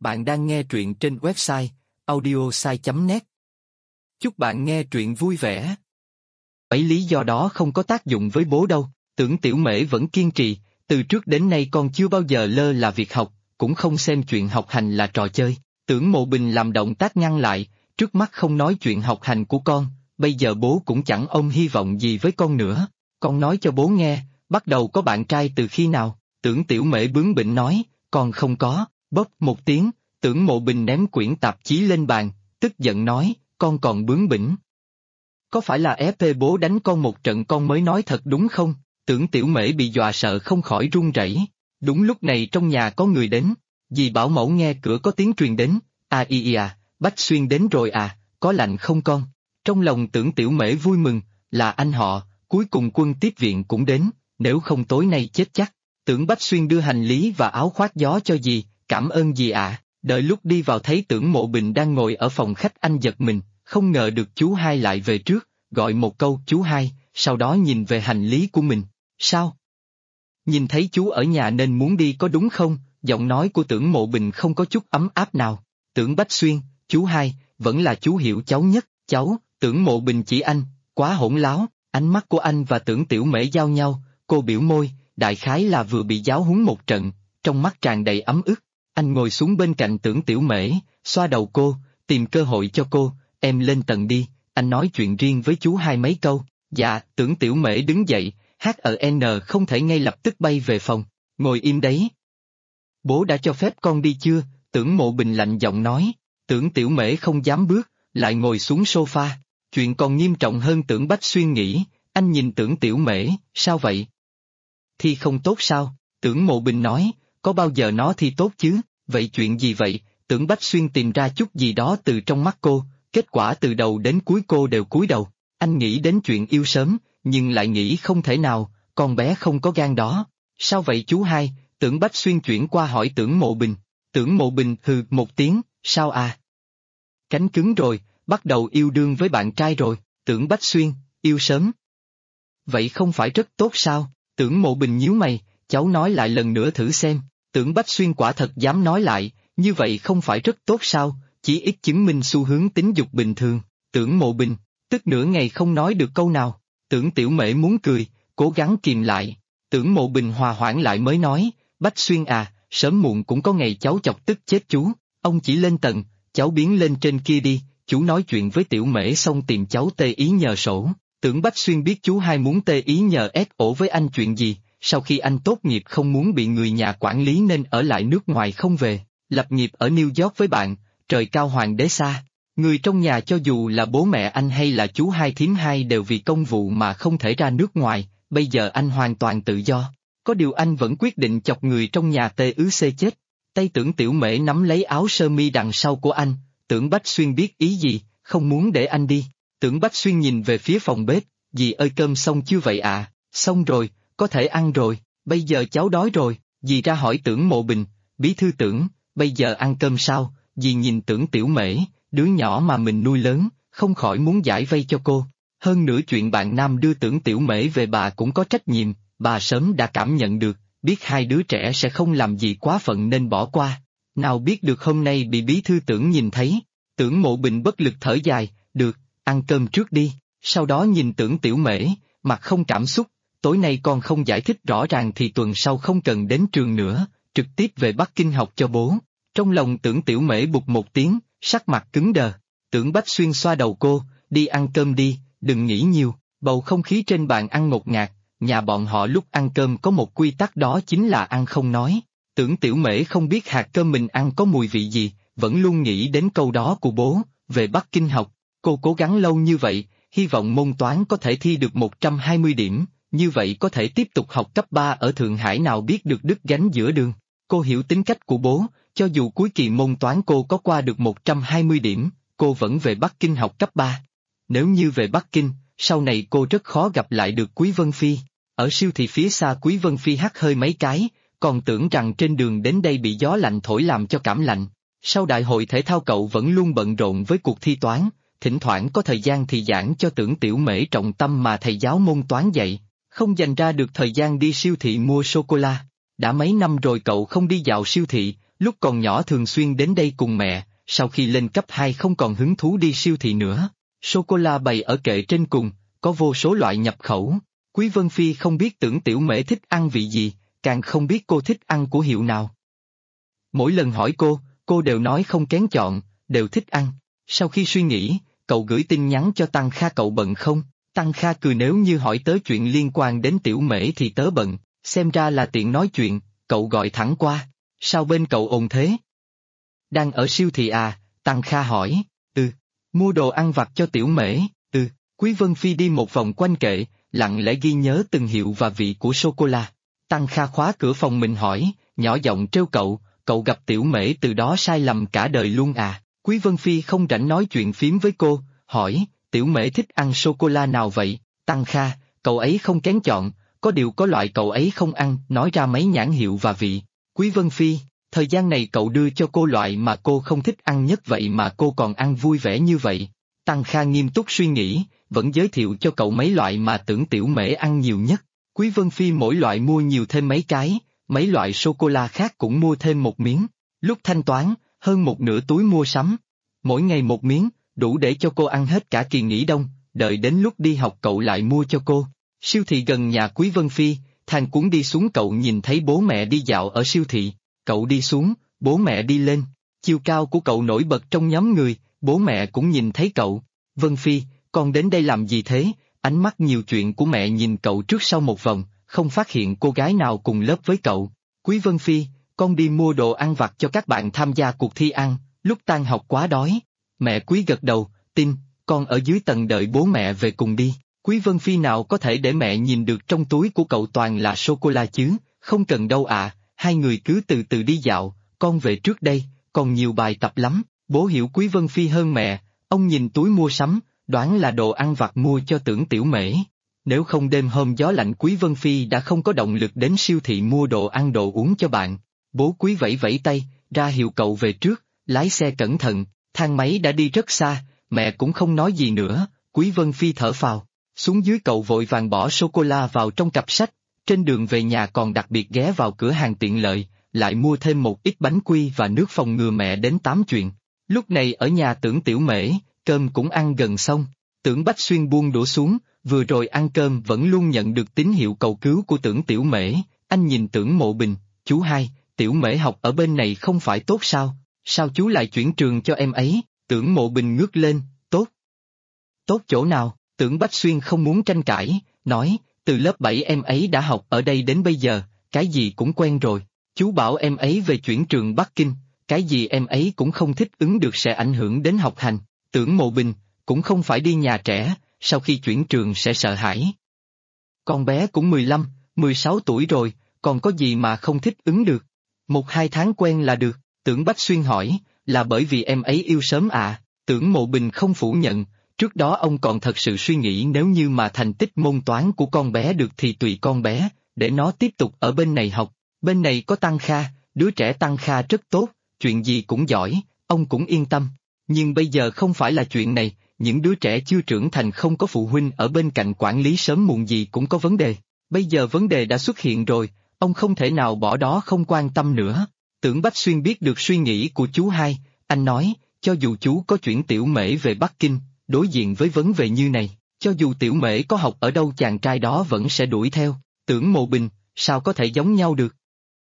Bạn đang nghe truyện trên website audiosai.net. Chúc bạn nghe truyện vui vẻ. Ấy lý do đó không có tác dụng với bố đâu, Tưởng Tiểu Mễ vẫn kiên trì, từ trước đến nay con chưa bao giờ lơ là việc học, cũng không xem chuyện học hành là trò chơi. Tưởng Mộ Bình làm động tác ngăn lại, trước mắt không nói chuyện học hành của con, bây giờ bố cũng chẳng ôm hy vọng gì với con nữa. Con nói cho bố nghe, bắt đầu có bạn trai từ khi nào? Tưởng Tiểu Mễ bướng bỉnh nói, con không có. Bóp một tiếng, Tưởng Mộ Bình ném quyển tạp chí lên bàn, tức giận nói, con còn bướng bỉnh. Có phải là ép bố đánh con một trận con mới nói thật đúng không? Tưởng Tiểu Mễ bị dọa sợ không khỏi run rẩy. Đúng lúc này trong nhà có người đến, dì bảo mẫu nghe cửa có tiếng truyền đến, Bách Xuyên đến rồi à, có lạnh không con? Trong lòng Tưởng Tiểu Mễ vui mừng, là anh họ, cuối cùng quân tiếp viện cũng đến, nếu không tối nay chết chắc. Tưởng Bách Xuyên đưa hành lý và áo khoác gió cho dì, cảm ơn dì ạ. Đợi lúc đi vào thấy Tưởng Mộ Bình đang ngồi ở phòng khách, anh giật mình, không ngờ được chú hai lại về trước, gọi một câu chú hai, sau đó nhìn về hành lý của mình. Sao? Nhìn thấy chú ở nhà nên muốn đi có đúng không? Giọng nói của Tưởng Mộ Bình không có chút ấm áp nào. Tưởng Bách Xuyên, chú hai, vẫn là chú hiểu cháu nhất, cháu. Tưởng Mộ Bình chỉ anh, quá hỗn láo. Ánh mắt của anh và Tưởng Tiểu Mễ giao nhau, cô biểu môi, đại khái là vừa bị giáo huấn một trận, trong mắt tràn đầy ấm ức. Anh ngồi xuống bên cạnh Tưởng Tiểu Mễ, xoa đầu cô, tìm cơ hội cho cô, em lên tầng đi, anh nói chuyện riêng với chú hai mấy câu. Dạ, Tưởng Tiểu Mễ đứng dậy, HN không thể ngay lập tức bay về phòng, ngồi im đấy. Bố đã cho phép con đi chưa? Tưởng Mộ Bình lạnh giọng nói. Tưởng Tiểu Mễ không dám bước, lại ngồi xuống sofa. Chuyện còn nghiêm trọng hơn Tưởng Bách Xuyên nghĩ, anh nhìn Tưởng Tiểu Mễ, sao vậy? Thi không tốt sao? Tưởng Mộ Bình nói, có bao giờ nó thi tốt chứ? Vậy chuyện gì vậy? Tưởng Bách Xuyên tìm ra chút gì đó từ trong mắt cô, kết quả từ đầu đến cuối cô đều cúi đầu. Anh nghĩ đến chuyện yêu sớm, nhưng lại nghĩ không thể nào, con bé không có gan đó. Sao vậy chú hai? Tưởng Bách Xuyên chuyển qua hỏi Tưởng Mộ Bình. Tưởng Mộ Bình hừ một tiếng, sao à? Cánh cứng rồi, bắt đầu yêu đương với bạn trai rồi. Tưởng Bách Xuyên, yêu sớm. Vậy không phải rất tốt sao? Tưởng Mộ Bình nhíu mày, cháu nói lại lần nữa thử xem. Tưởng Bách Xuyên quả thật dám nói lại, như vậy không phải rất tốt sao, chỉ ít chứng minh xu hướng tính dục bình thường. Tưởng Mộ Bình, tức nửa ngày không nói được câu nào. Tưởng Tiểu Mễ muốn cười, cố gắng kìm lại. Tưởng Mộ Bình hòa hoãn lại mới nói, Bách Xuyên à, sớm muộn cũng có ngày cháu chọc tức chết chú. Ông chỉ lên tầng, cháu biến lên trên kia đi, chú nói chuyện với Tiểu Mễ xong tìm cháu tê ý nhờ sổ. Tưởng Bách Xuyên biết chú hai muốn tê ý nhờ ổ với anh chuyện gì, sau khi anh tốt nghiệp không muốn bị người nhà quản lý nên ở lại nước ngoài không về, lập nghiệp ở New York với bạn, trời cao hoàng đế xa. Người trong nhà cho dù là bố mẹ anh hay là chú hai thím hai đều vì công vụ mà không thể ra nước ngoài, bây giờ anh hoàn toàn tự do. Có điều anh vẫn quyết định chọc người trong nhà tê ứ xê chết. Tay Tưởng Tiểu Mễ nắm lấy áo sơ mi đằng sau của anh, Tưởng Bách Xuyên biết ý gì, không muốn để anh đi. Tưởng Bách Xuyên nhìn về phía phòng bếp, dì ơi cơm xong chưa vậy ạ? Xong rồi, có thể ăn rồi, bây giờ cháu đói rồi. Dì ra hỏi Tưởng Mộ Bình, bí thư Tưởng, bây giờ ăn cơm sao? Dì nhìn Tưởng Tiểu Mễ, đứa nhỏ mà mình nuôi lớn, không khỏi muốn giải vây cho cô. Hơn nữa chuyện bạn nam đưa Tưởng Tiểu Mễ về bà cũng có trách nhiệm, bà sớm đã cảm nhận được, biết hai đứa trẻ sẽ không làm gì quá phận nên bỏ qua. Nào biết được hôm nay bị bí thư Tưởng nhìn thấy. Tưởng Mộ Bình bất lực thở dài, được, ăn cơm trước đi, sau đó nhìn Tưởng Tiểu Mễ, mặt không cảm xúc, tối nay con không giải thích rõ ràng thì tuần sau không cần đến trường nữa, trực tiếp về Bắc Kinh học cho bố. Trong lòng Tưởng Tiểu Mễ bụt một tiếng, sắc mặt cứng đờ. Tưởng Bách Xuyên xoa đầu cô, đi ăn cơm đi, đừng nghĩ nhiều. Bầu không khí trên bàn ăn ngột ngạt, nhà bọn họ lúc ăn cơm có một quy tắc đó chính là ăn không nói. Tưởng Tiểu Mễ không biết hạt cơm mình ăn có mùi vị gì, vẫn luôn nghĩ đến câu đó của bố, về Bắc Kinh học. Cô cố gắng lâu như vậy, hy vọng môn toán có thể thi được 120 điểm, như vậy có thể tiếp tục học cấp 3 ở Thượng Hải, nào biết được đứt gánh giữa đường. Cô hiểu tính cách của bố, cho dù cuối kỳ môn toán cô có qua được 120 điểm, cô vẫn về Bắc Kinh học cấp 3. Nếu như về Bắc Kinh, sau này cô rất khó gặp lại được Quý Vân Phi. Ở siêu thị phía xa Quý Vân Phi hắt hơi mấy cái, còn tưởng rằng trên đường đến đây bị gió lạnh thổi làm cho cảm lạnh. Sau đại hội thể thao cậu vẫn luôn bận rộn với cuộc thi toán, thỉnh thoảng có thời gian thì giảng cho Tưởng Tiểu Mễ trọng tâm mà thầy giáo môn toán dạy, không dành ra được thời gian đi siêu thị mua sô-cô-la. Đã mấy năm rồi cậu không đi dạo siêu thị, lúc còn nhỏ thường xuyên đến đây cùng mẹ, sau khi lên cấp 2 không còn hứng thú đi siêu thị nữa. Sô-cô-la bày ở kệ trên cùng, có vô số loại nhập khẩu. Quý Vân Phi không biết Tưởng Tiểu Mễ thích ăn vị gì, càng không biết cô thích ăn của hiệu nào. Mỗi lần hỏi cô đều nói không kén chọn, đều thích ăn. Sau khi suy nghĩ, cậu gửi tin nhắn cho Tăng Kha cậu bận không? Tăng Kha cười nếu như hỏi tới chuyện liên quan đến Tiểu Mễ thì tớ bận, xem ra là tiện nói chuyện, cậu gọi thẳng qua. Sao bên cậu ồn thế? Đang ở siêu thị à? Tăng Kha hỏi. Mua đồ ăn vặt cho Tiểu Mễ. Quý Vân Phi đi một vòng quanh kệ, lặng lẽ ghi nhớ từng hiệu và vị của sô-cô-la. Tăng Kha khóa cửa phòng mình hỏi, nhỏ giọng trêu cậu gặp Tiểu Mễ từ đó sai lầm cả đời luôn à? Quý Vân Phi không rảnh nói chuyện phím với cô, hỏi, Tiểu Mễ thích ăn sô-cô-la nào vậy? Tăng Kha, cậu ấy không kén chọn, có điều có loại cậu ấy không ăn, nói ra mấy nhãn hiệu và vị. Quý Vân Phi, thời gian này cậu đưa cho cô loại mà cô không thích ăn nhất vậy mà cô còn ăn vui vẻ như vậy. Tăng Kha nghiêm túc suy nghĩ, vẫn giới thiệu cho cậu mấy loại mà Tưởng Tiểu Mễ ăn nhiều nhất. Quý Vân Phi mỗi loại mua nhiều thêm mấy cái, mấy loại sô-cô-la khác cũng mua thêm một miếng. Lúc thanh toán, hơn một nửa túi mua sắm. Mỗi ngày một miếng, đủ để cho cô ăn hết cả kỳ nghỉ đông, đợi đến lúc đi học cậu lại mua cho cô. Siêu thị gần nhà Quý Vân Phi, thang cuốn đi xuống cậu nhìn thấy bố mẹ đi dạo ở siêu thị. Cậu đi xuống, bố mẹ đi lên. Chiều cao của cậu nổi bật trong nhóm người, bố mẹ cũng nhìn thấy cậu. Vân Phi, con đến đây làm gì thế? Ánh mắt nhiều chuyện của mẹ nhìn cậu trước sau một vòng, không phát hiện cô gái nào cùng lớp với cậu. Quý Vân Phi, con đi mua đồ ăn vặt cho các bạn tham gia cuộc thi ăn, lúc tan học quá đói. Mẹ Quý gật đầu, tin, con ở dưới tầng đợi bố mẹ về cùng đi. Quý Vân Phi nào có thể để mẹ nhìn được trong túi của cậu toàn là sô-cô-la chứ, không cần đâu ạ, hai người cứ từ từ đi dạo, con về trước đây, còn nhiều bài tập lắm. Bố hiểu Quý Vân Phi hơn mẹ, ông nhìn túi mua sắm, đoán là đồ ăn vặt mua cho Tưởng Tiểu Mễ. Nếu không đêm hôm gió lạnh Quý Vân Phi đã không có động lực đến siêu thị mua đồ ăn đồ uống cho bạn. Bố Quý vẫy vẫy tay, ra hiệu cậu về trước, lái xe cẩn thận, thang máy đã đi rất xa, mẹ cũng không nói gì nữa, Quý Vân Phi thở phào. Xuống dưới cậu vội vàng bỏ sô-cô-la vào trong cặp sách, trên đường về nhà còn đặc biệt ghé vào cửa hàng tiện lợi, lại mua thêm một ít bánh quy và nước phòng ngừa mẹ đến tám chuyện. Lúc này ở nhà Tưởng Tiểu Mễ, cơm cũng ăn gần xong, Tưởng Bách Xuyên buông đũa xuống, vừa rồi ăn cơm vẫn luôn nhận được tín hiệu cầu cứu của Tưởng Tiểu Mễ, anh nhìn Tưởng Mộ Bình, chú hai, Tiểu Mễ học ở bên này không phải tốt sao, sao chú lại chuyển trường cho em ấy? Tưởng Mộ Bình ngước lên, tốt. Tốt chỗ nào? Tưởng Bách Xuyên không muốn tranh cãi, nói, từ lớp 7 em ấy đã học ở đây đến bây giờ, cái gì cũng quen rồi, chú bảo em ấy về chuyển trường Bắc Kinh, cái gì em ấy cũng không thích ứng được sẽ ảnh hưởng đến học hành. Tưởng Mộ Bình, cũng không phải đi nhà trẻ, sau khi chuyển trường sẽ sợ hãi. Con bé cũng 15, 16 tuổi rồi, còn có gì mà không thích ứng được. 1-2 tháng quen là được. Tưởng Bách Xuyên hỏi, là bởi vì em ấy yêu sớm à? Tưởng Mộ Bình không phủ nhận, trước đó ông còn thật sự suy nghĩ nếu như mà thành tích môn toán của con bé được thì tùy con bé, để nó tiếp tục ở bên này học. Bên này có Tăng Kha, đứa trẻ Tăng Kha rất tốt, chuyện gì cũng giỏi, ông cũng yên tâm. Nhưng bây giờ không phải là chuyện này, những đứa trẻ chưa trưởng thành không có phụ huynh ở bên cạnh quản lý sớm muộn gì cũng có vấn đề. Bây giờ vấn đề đã xuất hiện rồi, ông không thể nào bỏ đó không quan tâm nữa. Tưởng Bách Xuyên biết được suy nghĩ của chú hai, anh nói, cho dù chú có chuyển Tiểu Mễ về Bắc Kinh, đối diện với vấn đề như này, cho dù Tiểu Mễ có học ở đâu chàng trai đó vẫn sẽ đuổi theo. Tưởng Mộ Bình, sao có thể giống nhau được?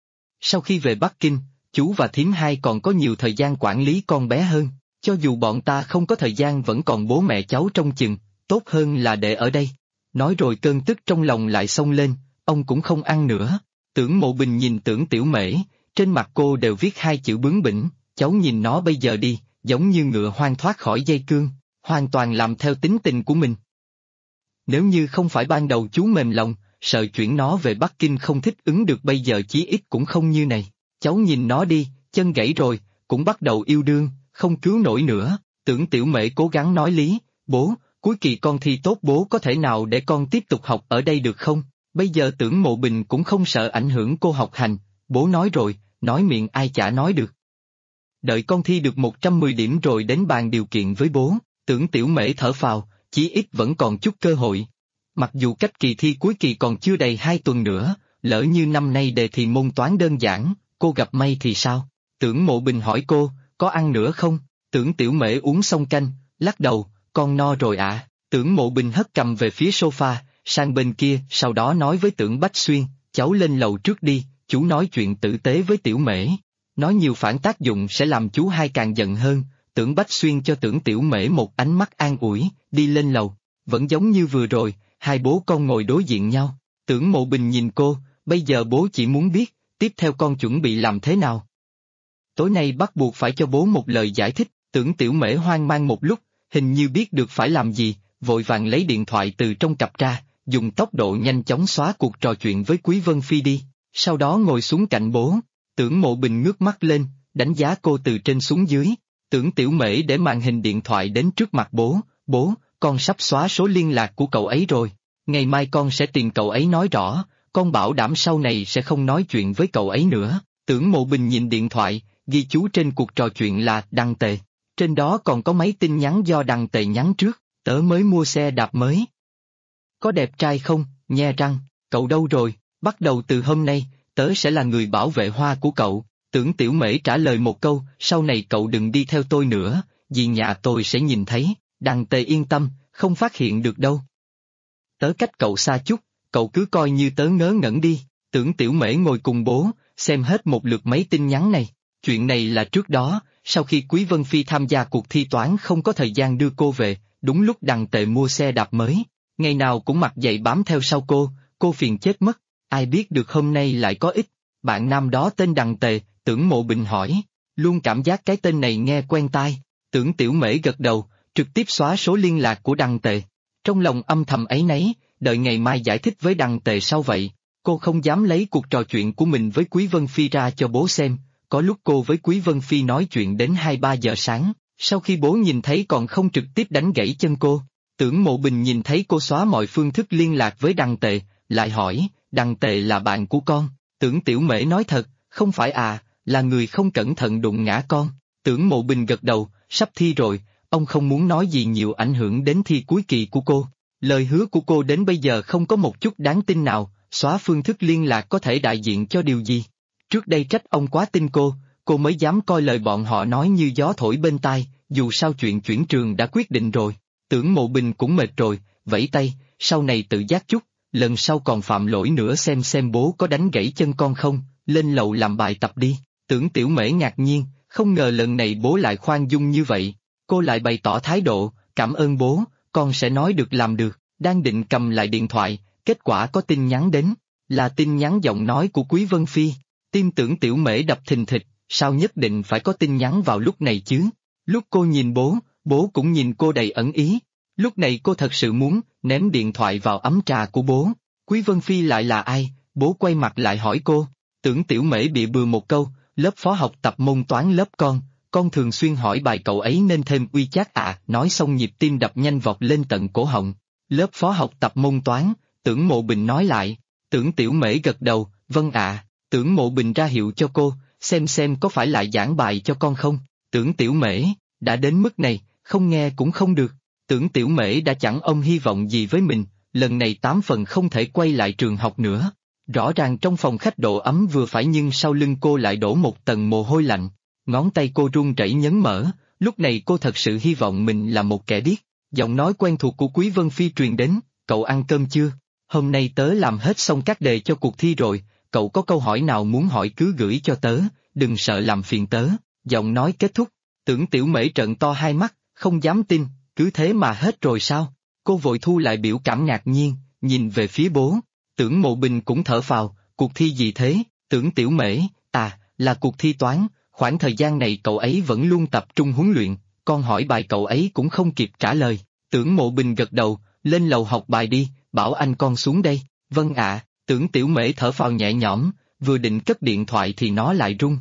Sau khi về Bắc Kinh, chú và thím hai còn có nhiều thời gian quản lý con bé hơn, cho dù bọn ta không có thời gian vẫn còn bố mẹ cháu trông chừng, tốt hơn là để ở đây. Nói rồi cơn tức trong lòng lại xông lên, ông cũng không ăn nữa. Tưởng Mộ Bình nhìn Tưởng Tiểu Mễ, trên mặt cô đều viết hai chữ bướng bỉnh, cháu nhìn nó bây giờ đi, giống như ngựa hoang thoát khỏi dây cương, hoàn toàn làm theo tính tình của mình. Nếu như không phải ban đầu chú mềm lòng, sợ chuyển nó về Bắc Kinh không thích ứng được bây giờ chí ít cũng không như này. Cháu nhìn nó đi, chân gãy rồi, cũng bắt đầu yêu đương, không cứu nổi nữa. Tưởng Tiểu Mễ cố gắng nói lý, bố, cuối kỳ con thi tốt bố có thể nào để con tiếp tục học ở đây được không? Bây giờ Tưởng Mộ Bình cũng không sợ ảnh hưởng cô học hành, bố nói rồi, nói miệng ai chả nói được. Đợi con thi được 110 điểm rồi đến bàn điều kiện với bố. Tưởng Tiểu Mễ thở phào, chí ít vẫn còn chút cơ hội. Mặc dù cách kỳ thi cuối kỳ còn chưa đầy 2 tuần nữa, lỡ như năm nay đề thi môn toán đơn giản, cô gặp may thì sao? Tưởng Mộ Bình hỏi cô, có ăn nữa không? Tưởng Tiểu Mễ uống xong canh, lắc đầu, con no rồi ạ. Tưởng Mộ Bình hất cầm về phía sofa, sang bên kia, sau đó nói với Tưởng Bách Xuyên, cháu lên lầu trước đi, chú nói chuyện tử tế với Tiểu Mễ. Nói nhiều phản tác dụng sẽ làm chú hai càng giận hơn. Tưởng Bách Xuyên cho Tưởng Tiểu Mễ một ánh mắt an ủi, đi lên lầu. Vẫn giống như vừa rồi, hai bố con ngồi đối diện nhau. Tưởng Mộ Bình nhìn cô, bây giờ bố chỉ muốn biết, tiếp theo con chuẩn bị làm thế nào. Tối nay bắt buộc phải cho bố một lời giải thích. Tưởng Tiểu Mễ hoang mang một lúc, hình như biết được phải làm gì, vội vàng lấy điện thoại từ trong cặp ra, dùng tốc độ nhanh chóng xóa cuộc trò chuyện với Quý Vân Phi đi, sau đó ngồi xuống cạnh bố. Tưởng Mộ Bình ngước mắt lên, đánh giá cô từ trên xuống dưới. Tưởng Tiểu Mễ để màn hình điện thoại đến trước mặt bố, con sắp xóa số liên lạc của cậu ấy rồi. Ngày mai con sẽ tìm cậu ấy nói rõ, con bảo đảm sau này sẽ không nói chuyện với cậu ấy nữa. Tưởng Mộ Bình nhìn điện thoại, ghi chú trên cuộc trò chuyện là Đăng Tề. Trên đó còn có mấy tin nhắn do Đăng Tề nhắn trước, tớ mới mua xe đạp mới. Có đẹp trai không, nhe răng, cậu đâu rồi, bắt đầu từ hôm nay, tớ sẽ là người bảo vệ hoa của cậu. Tưởng Tiểu Mễ trả lời một câu, sau này cậu đừng đi theo tôi nữa, vì nhà tôi sẽ nhìn thấy. Đăng Tề yên tâm, không phát hiện được đâu. Tớ cách cậu xa chút, cậu cứ coi như tớ ngớ ngẩn đi. Tưởng Tiểu Mễ ngồi cùng bố, xem hết một lượt mấy tin nhắn này. Chuyện này là trước đó, sau khi Quý Vân Phi tham gia cuộc thi toán không có thời gian đưa cô về, đúng lúc Đăng Tề mua xe đạp mới. Ngày nào cũng mặc giày bám theo sau cô phiền chết mất. Ai biết được hôm nay lại có ích. Bạn nam đó tên Đăng Tề, Tưởng Mộ Bình hỏi. Luôn cảm giác cái tên này nghe quen tai. Tưởng Tiểu Mễ gật đầu, trực tiếp xóa số liên lạc của Đăng Tề. Trong lòng âm thầm áy náy, đợi ngày mai giải thích với Đăng Tề sau vậy. Cô không dám lấy cuộc trò chuyện của mình với Quý Vân Phi ra cho bố xem. Có lúc cô với Quý Vân Phi nói chuyện đến 2-3 giờ sáng, sau khi bố nhìn thấy còn không trực tiếp đánh gãy chân cô. Tưởng Mộ Bình nhìn thấy cô xóa mọi phương thức liên lạc với Đăng Tề, lại hỏi, Đăng Tề là bạn của con. Tưởng Tiểu Mễ nói thật, không phải à, là người không cẩn thận đụng ngã con. Tưởng Mộ Bình gật đầu, sắp thi rồi, ông không muốn nói gì nhiều ảnh hưởng đến thi cuối kỳ của cô. Lời hứa của cô đến bây giờ không có một chút đáng tin nào, xóa phương thức liên lạc có thể đại diện cho điều gì. Trước đây trách ông quá tin cô mới dám coi lời bọn họ nói như gió thổi bên tai, dù sao chuyện chuyển trường đã quyết định rồi. Tưởng Mộ Bình cũng mệt rồi, vẫy tay, sau này tự giác chút, lần sau còn phạm lỗi nữa xem bố có đánh gãy chân con không, lên lầu làm bài tập đi. Tưởng Tiểu Mễ ngạc nhiên, không ngờ lần này bố lại khoan dung như vậy. Cô lại bày tỏ thái độ, cảm ơn bố, con sẽ nói được làm được. Đang định cầm lại điện thoại, kết quả có tin nhắn đến, là tin nhắn giọng nói của Quý Vân Phi. Tim Tưởng Tiểu Mễ đập thình thịch, sao nhất định phải có tin nhắn vào lúc này chứ? Lúc cô nhìn bố cũng nhìn cô đầy ẩn ý. Lúc này cô thật sự muốn ném điện thoại vào ấm trà của bố. Quý Vân Phi lại là ai? Bố quay mặt lại hỏi cô. Tưởng Tiểu Mễ bịa bừa một câu, lớp phó học tập môn toán lớp con thường xuyên hỏi bài cậu ấy nên thêm uy chát à, nói xong nhịp tim đập nhanh vọt lên tận cổ họng. Lớp phó học tập môn toán, Tưởng Mộ Bình nói lại. Tưởng Tiểu Mễ gật đầu, vâng ạ. Tưởng Mộ Bình ra hiệu cho cô, xem có phải lại giảng bài cho con không. Tưởng Tiểu Mễ, đã đến mức này, không nghe cũng không được. Tưởng Tiểu Mễ đã chẳng ôm hy vọng gì với mình, lần này 8 phần không thể quay lại trường học nữa. Rõ ràng trong phòng khách độ ấm vừa phải nhưng sau lưng cô lại đổ một tầng mồ hôi lạnh. Ngón tay cô run rẩy nhấn mở, lúc này cô thật sự hy vọng mình là một kẻ điếc. Giọng nói quen thuộc của Quý Vân Phi truyền đến, cậu ăn cơm chưa? Hôm nay tớ làm hết xong các đề cho cuộc thi rồi, cậu có câu hỏi nào muốn hỏi cứ gửi cho tớ, đừng sợ làm phiền tớ. Giọng nói kết thúc, Tưởng Tiểu Mễ trợn to hai mắt, không dám tin, cứ thế mà hết rồi sao? Cô vội thu lại biểu cảm ngạc nhiên, nhìn về phía bố. Tưởng Mộ Bình cũng thở phào, cuộc thi gì thế? Tưởng Tiểu Mễ, là cuộc thi toán, khoảng thời gian này cậu ấy vẫn luôn tập trung huấn luyện, con hỏi bài cậu ấy cũng không kịp trả lời. Tưởng Mộ Bình gật đầu, lên lầu học bài đi, bảo anh con xuống đây. Vâng ạ. Tưởng Tiểu Mễ thở phào nhẹ nhõm, vừa định cất điện thoại thì nó lại rung.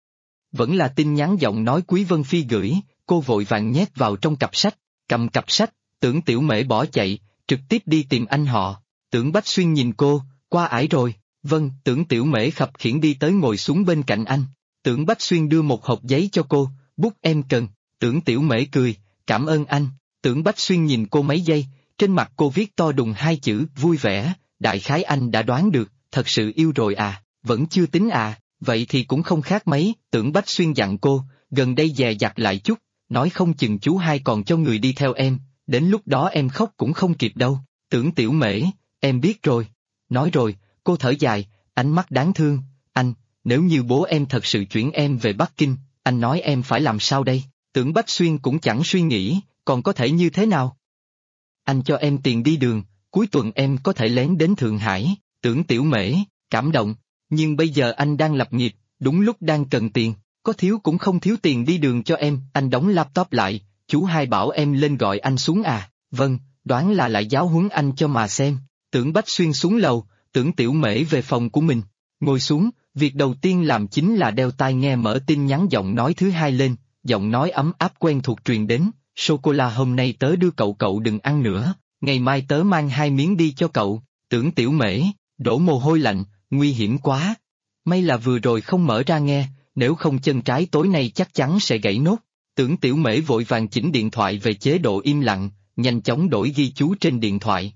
Vẫn là tin nhắn giọng nói Quý Vân Phi gửi, cô vội vàng nhét vào trong cặp sách, cầm cặp sách, Tưởng Tiểu Mễ bỏ chạy, trực tiếp đi tìm anh họ. Tưởng Bách Xuyên nhìn cô, qua ải rồi. Vâng, Tưởng Tiểu Mễ khập khiễng đi tới ngồi xuống bên cạnh anh. Tưởng Bách Xuyên đưa một hộp giấy cho cô, bút em cần. Tưởng Tiểu Mễ cười, cảm ơn anh. Tưởng Bách Xuyên nhìn cô mấy giây, trên mặt cô viết to đùng hai chữ vui vẻ, đại khái anh đã đoán được, thật sự yêu rồi à, vẫn chưa tính à. Vậy thì cũng không khác mấy, Tưởng Bách Xuyên dặn cô, gần đây dè dặt lại chút, nói không chừng chú hai còn cho người đi theo em, đến lúc đó em khóc cũng không kịp đâu. Tưởng Tiểu Mễ, em biết rồi. Nói rồi, cô thở dài, ánh mắt đáng thương, anh, nếu như bố em thật sự chuyển em về Bắc Kinh, anh nói em phải làm sao đây? Tưởng Bách Xuyên cũng chẳng suy nghĩ, còn có thể như thế nào? Anh cho em tiền đi đường, cuối tuần em có thể lén đến Thượng Hải. Tưởng Tiểu Mễ, cảm động, nhưng bây giờ anh đang lập nghiệp, đúng lúc đang cần tiền, có thiếu cũng không thiếu tiền đi đường cho em. Anh đóng laptop lại, chú hai bảo em lên gọi anh xuống à? Vâng, đoán là lại giáo huấn anh cho mà xem. Tưởng Bách Xuyên xuống lầu, Tưởng Tiểu Mễ về phòng của mình, ngồi xuống, việc đầu tiên làm chính là đeo tai nghe mở tin nhắn giọng nói thứ hai lên, giọng nói ấm áp quen thuộc truyền đến, sô-cô-la hôm nay tớ đưa cậu, cậu đừng ăn nữa, ngày mai tớ mang 2 miếng đi cho cậu. Tưởng Tiểu Mễ, đổ mồ hôi lạnh, nguy hiểm quá. May là vừa rồi không mở ra nghe, nếu không chân trái tối nay chắc chắn sẽ gãy nốt. Tưởng Tiểu Mễ vội vàng chỉnh điện thoại về chế độ im lặng, nhanh chóng đổi ghi chú trên điện thoại.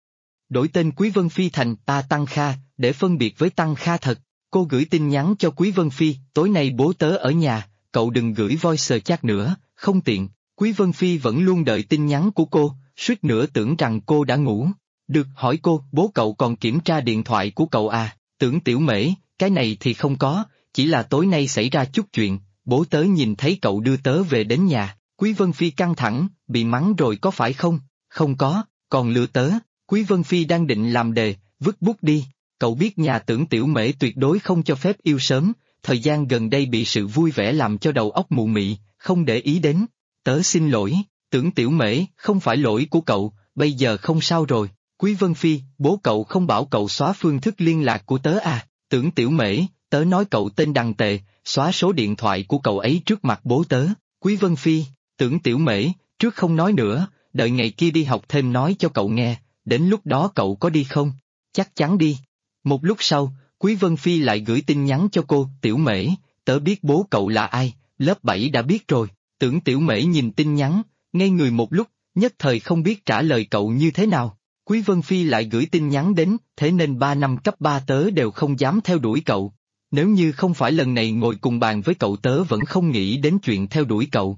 Đổi tên Quý Vân Phi thành A Tăng Kha, để phân biệt với Tăng Kha thật. Cô gửi tin nhắn cho Quý Vân Phi, tối nay bố tớ ở nhà, cậu đừng gửi voice chat nữa, không tiện. Quý Vân Phi vẫn luôn đợi tin nhắn của cô, suýt nữa tưởng rằng cô đã ngủ. Được, hỏi cô, bố cậu còn kiểm tra điện thoại của cậu à? Tưởng Tiểu Mễ, cái này thì không có, chỉ là tối nay xảy ra chút chuyện, bố tớ nhìn thấy cậu đưa tớ về đến nhà. Quý Vân Phi căng thẳng, bị mắng rồi có phải không? Không có, còn lừa tớ. Quý Vân Phi đang định làm đề, vứt bút đi. Cậu biết nhà Tưởng Tiểu Mễ tuyệt đối không cho phép yêu sớm, thời gian gần đây bị sự vui vẻ làm cho đầu óc mụ mị, không để ý đến. Tớ xin lỗi, Tưởng Tiểu Mễ, không phải lỗi của cậu, bây giờ không sao rồi. Quý Vân Phi, bố cậu không bảo cậu xóa phương thức liên lạc của tớ à? Tưởng Tiểu Mễ, tớ nói cậu tên Đằng Tề, xóa số điện thoại của cậu ấy trước mặt bố tớ. Quý Vân Phi, Tưởng Tiểu Mễ, trước không nói nữa, đợi ngày kia đi học thêm nói cho cậu nghe, đến lúc đó cậu có đi không? Chắc chắn đi. Một lúc sau, Quý Vân Phi lại gửi tin nhắn cho cô, Tiểu Mễ, tớ biết bố cậu là ai, lớp 7 đã biết rồi. Tưởng Tiểu Mễ nhìn tin nhắn, ngây người một lúc, nhất thời không biết trả lời cậu như thế nào. Quý Vân Phi lại gửi tin nhắn đến, thế nên 3 năm cấp 3 tớ đều không dám theo đuổi cậu. Nếu như không phải lần này ngồi cùng bàn với cậu tớ vẫn không nghĩ đến chuyện theo đuổi cậu.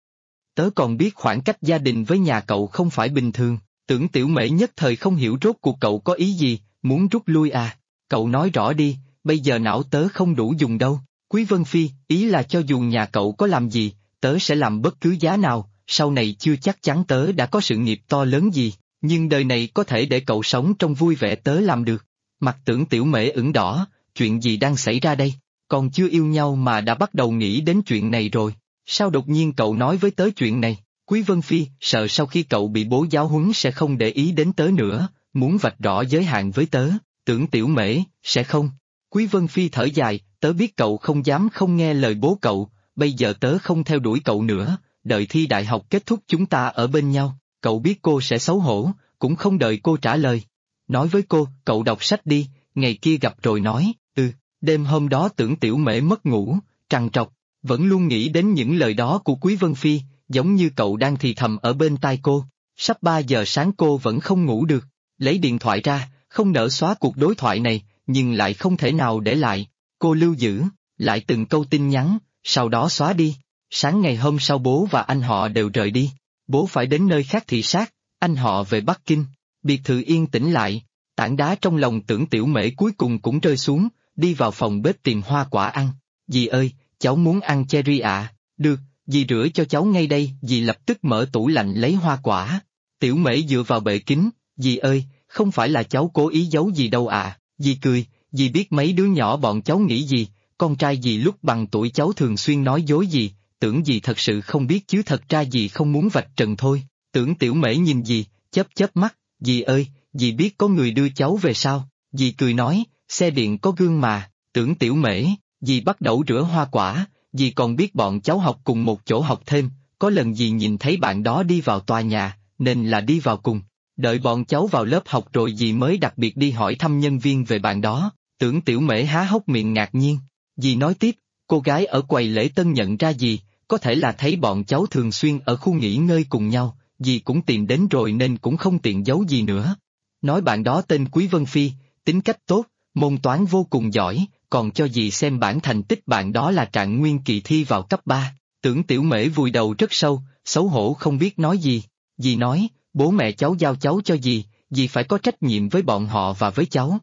Tớ còn biết khoảng cách gia đình với nhà cậu không phải bình thường. Tưởng Tiểu Mễ nhất thời không hiểu rốt cuộc cậu có ý gì, muốn rút lui à? Cậu nói rõ đi, bây giờ não tớ không đủ dùng đâu. Quý Vân Phi, ý là cho dù nhà cậu có làm gì, tớ sẽ làm bất cứ giá nào, sau này chưa chắc chắn tớ đã có sự nghiệp to lớn gì, nhưng đời này có thể để cậu sống trong vui vẻ tớ làm được. Mặt Tưởng Tiểu Mễ ửng đỏ, chuyện gì đang xảy ra đây? Còn chưa yêu nhau mà đã bắt đầu nghĩ đến chuyện này rồi, sao đột nhiên cậu nói với tớ chuyện này? Quý Vân Phi, sợ sau khi cậu bị bố giáo huấn sẽ không để ý đến tớ nữa, muốn vạch rõ giới hạn với tớ. Tưởng Tiểu Mễ, sẽ không. Quý Vân Phi thở dài, tớ biết cậu không dám không nghe lời bố cậu, bây giờ tớ không theo đuổi cậu nữa, đợi thi đại học kết thúc chúng ta ở bên nhau, cậu biết cô sẽ xấu hổ, cũng không đợi cô trả lời. Nói với cô, cậu đọc sách đi, ngày kia gặp rồi nói. Đêm hôm đó Tưởng Tiểu Mễ mất ngủ, trằn trọc, vẫn luôn nghĩ đến những lời đó của Quý Vân Phi, giống như cậu đang thì thầm ở bên tai cô. Sắp 3 giờ sáng cô vẫn không ngủ được, lấy điện thoại ra, không nỡ xóa cuộc đối thoại này, nhưng lại không thể nào để lại. Cô lưu giữ, lại từng câu tin nhắn, sau đó xóa đi. Sáng ngày hôm sau bố và anh họ đều rời đi. Bố phải đến nơi khác thị sát, anh họ về Bắc Kinh. Biệt thự yên tĩnh lại, tảng đá trong lòng Tưởng Tiểu Mễ cuối cùng cũng rơi xuống, đi vào phòng bếp tìm hoa quả ăn. Dì ơi, cháu muốn ăn cherry ạ. Được, dì rửa cho cháu ngay đây. Dì lập tức mở tủ lạnh lấy hoa quả. Tiểu Mễ dựa vào bệ kính, dì ơi, không phải là cháu cố ý giấu gì đâu ạ. Dì cười, dì biết mấy đứa nhỏ bọn cháu nghĩ gì, con trai dì lúc bằng tuổi cháu thường xuyên nói dối dì, tưởng dì thật sự không biết chứ thật ra dì không muốn vạch trần thôi. Tưởng Tiểu Mễ nhìn dì, chớp chớp mắt, dì ơi, dì biết có người đưa cháu về sao? Dì cười nói, xe điện có gương mà. Tưởng Tiểu Mễ, dì bắt đầu rửa hoa quả, dì còn biết bọn cháu học cùng một chỗ học thêm, có lần dì nhìn thấy bạn đó đi vào tòa nhà, nên là đi vào cùng. Đợi bọn cháu vào lớp học rồi dì mới đặc biệt đi hỏi thăm nhân viên về bạn đó. Tưởng Tiểu Mễ há hốc miệng ngạc nhiên. Dì nói tiếp, cô gái ở quầy lễ tân nhận ra dì, có thể là thấy bọn cháu thường xuyên ở khu nghỉ ngơi cùng nhau, dì cũng tìm đến rồi nên cũng không tiện giấu gì nữa. Nói bạn đó tên Quý Vân Phi, tính cách tốt, môn toán vô cùng giỏi, còn cho dì xem bản thành tích bạn đó là trạng nguyên kỳ thi vào cấp 3. Tưởng Tiểu Mễ vùi đầu rất sâu, xấu hổ không biết nói gì. Dì nói, bố mẹ cháu giao cháu cho dì phải có trách nhiệm với bọn họ và với cháu.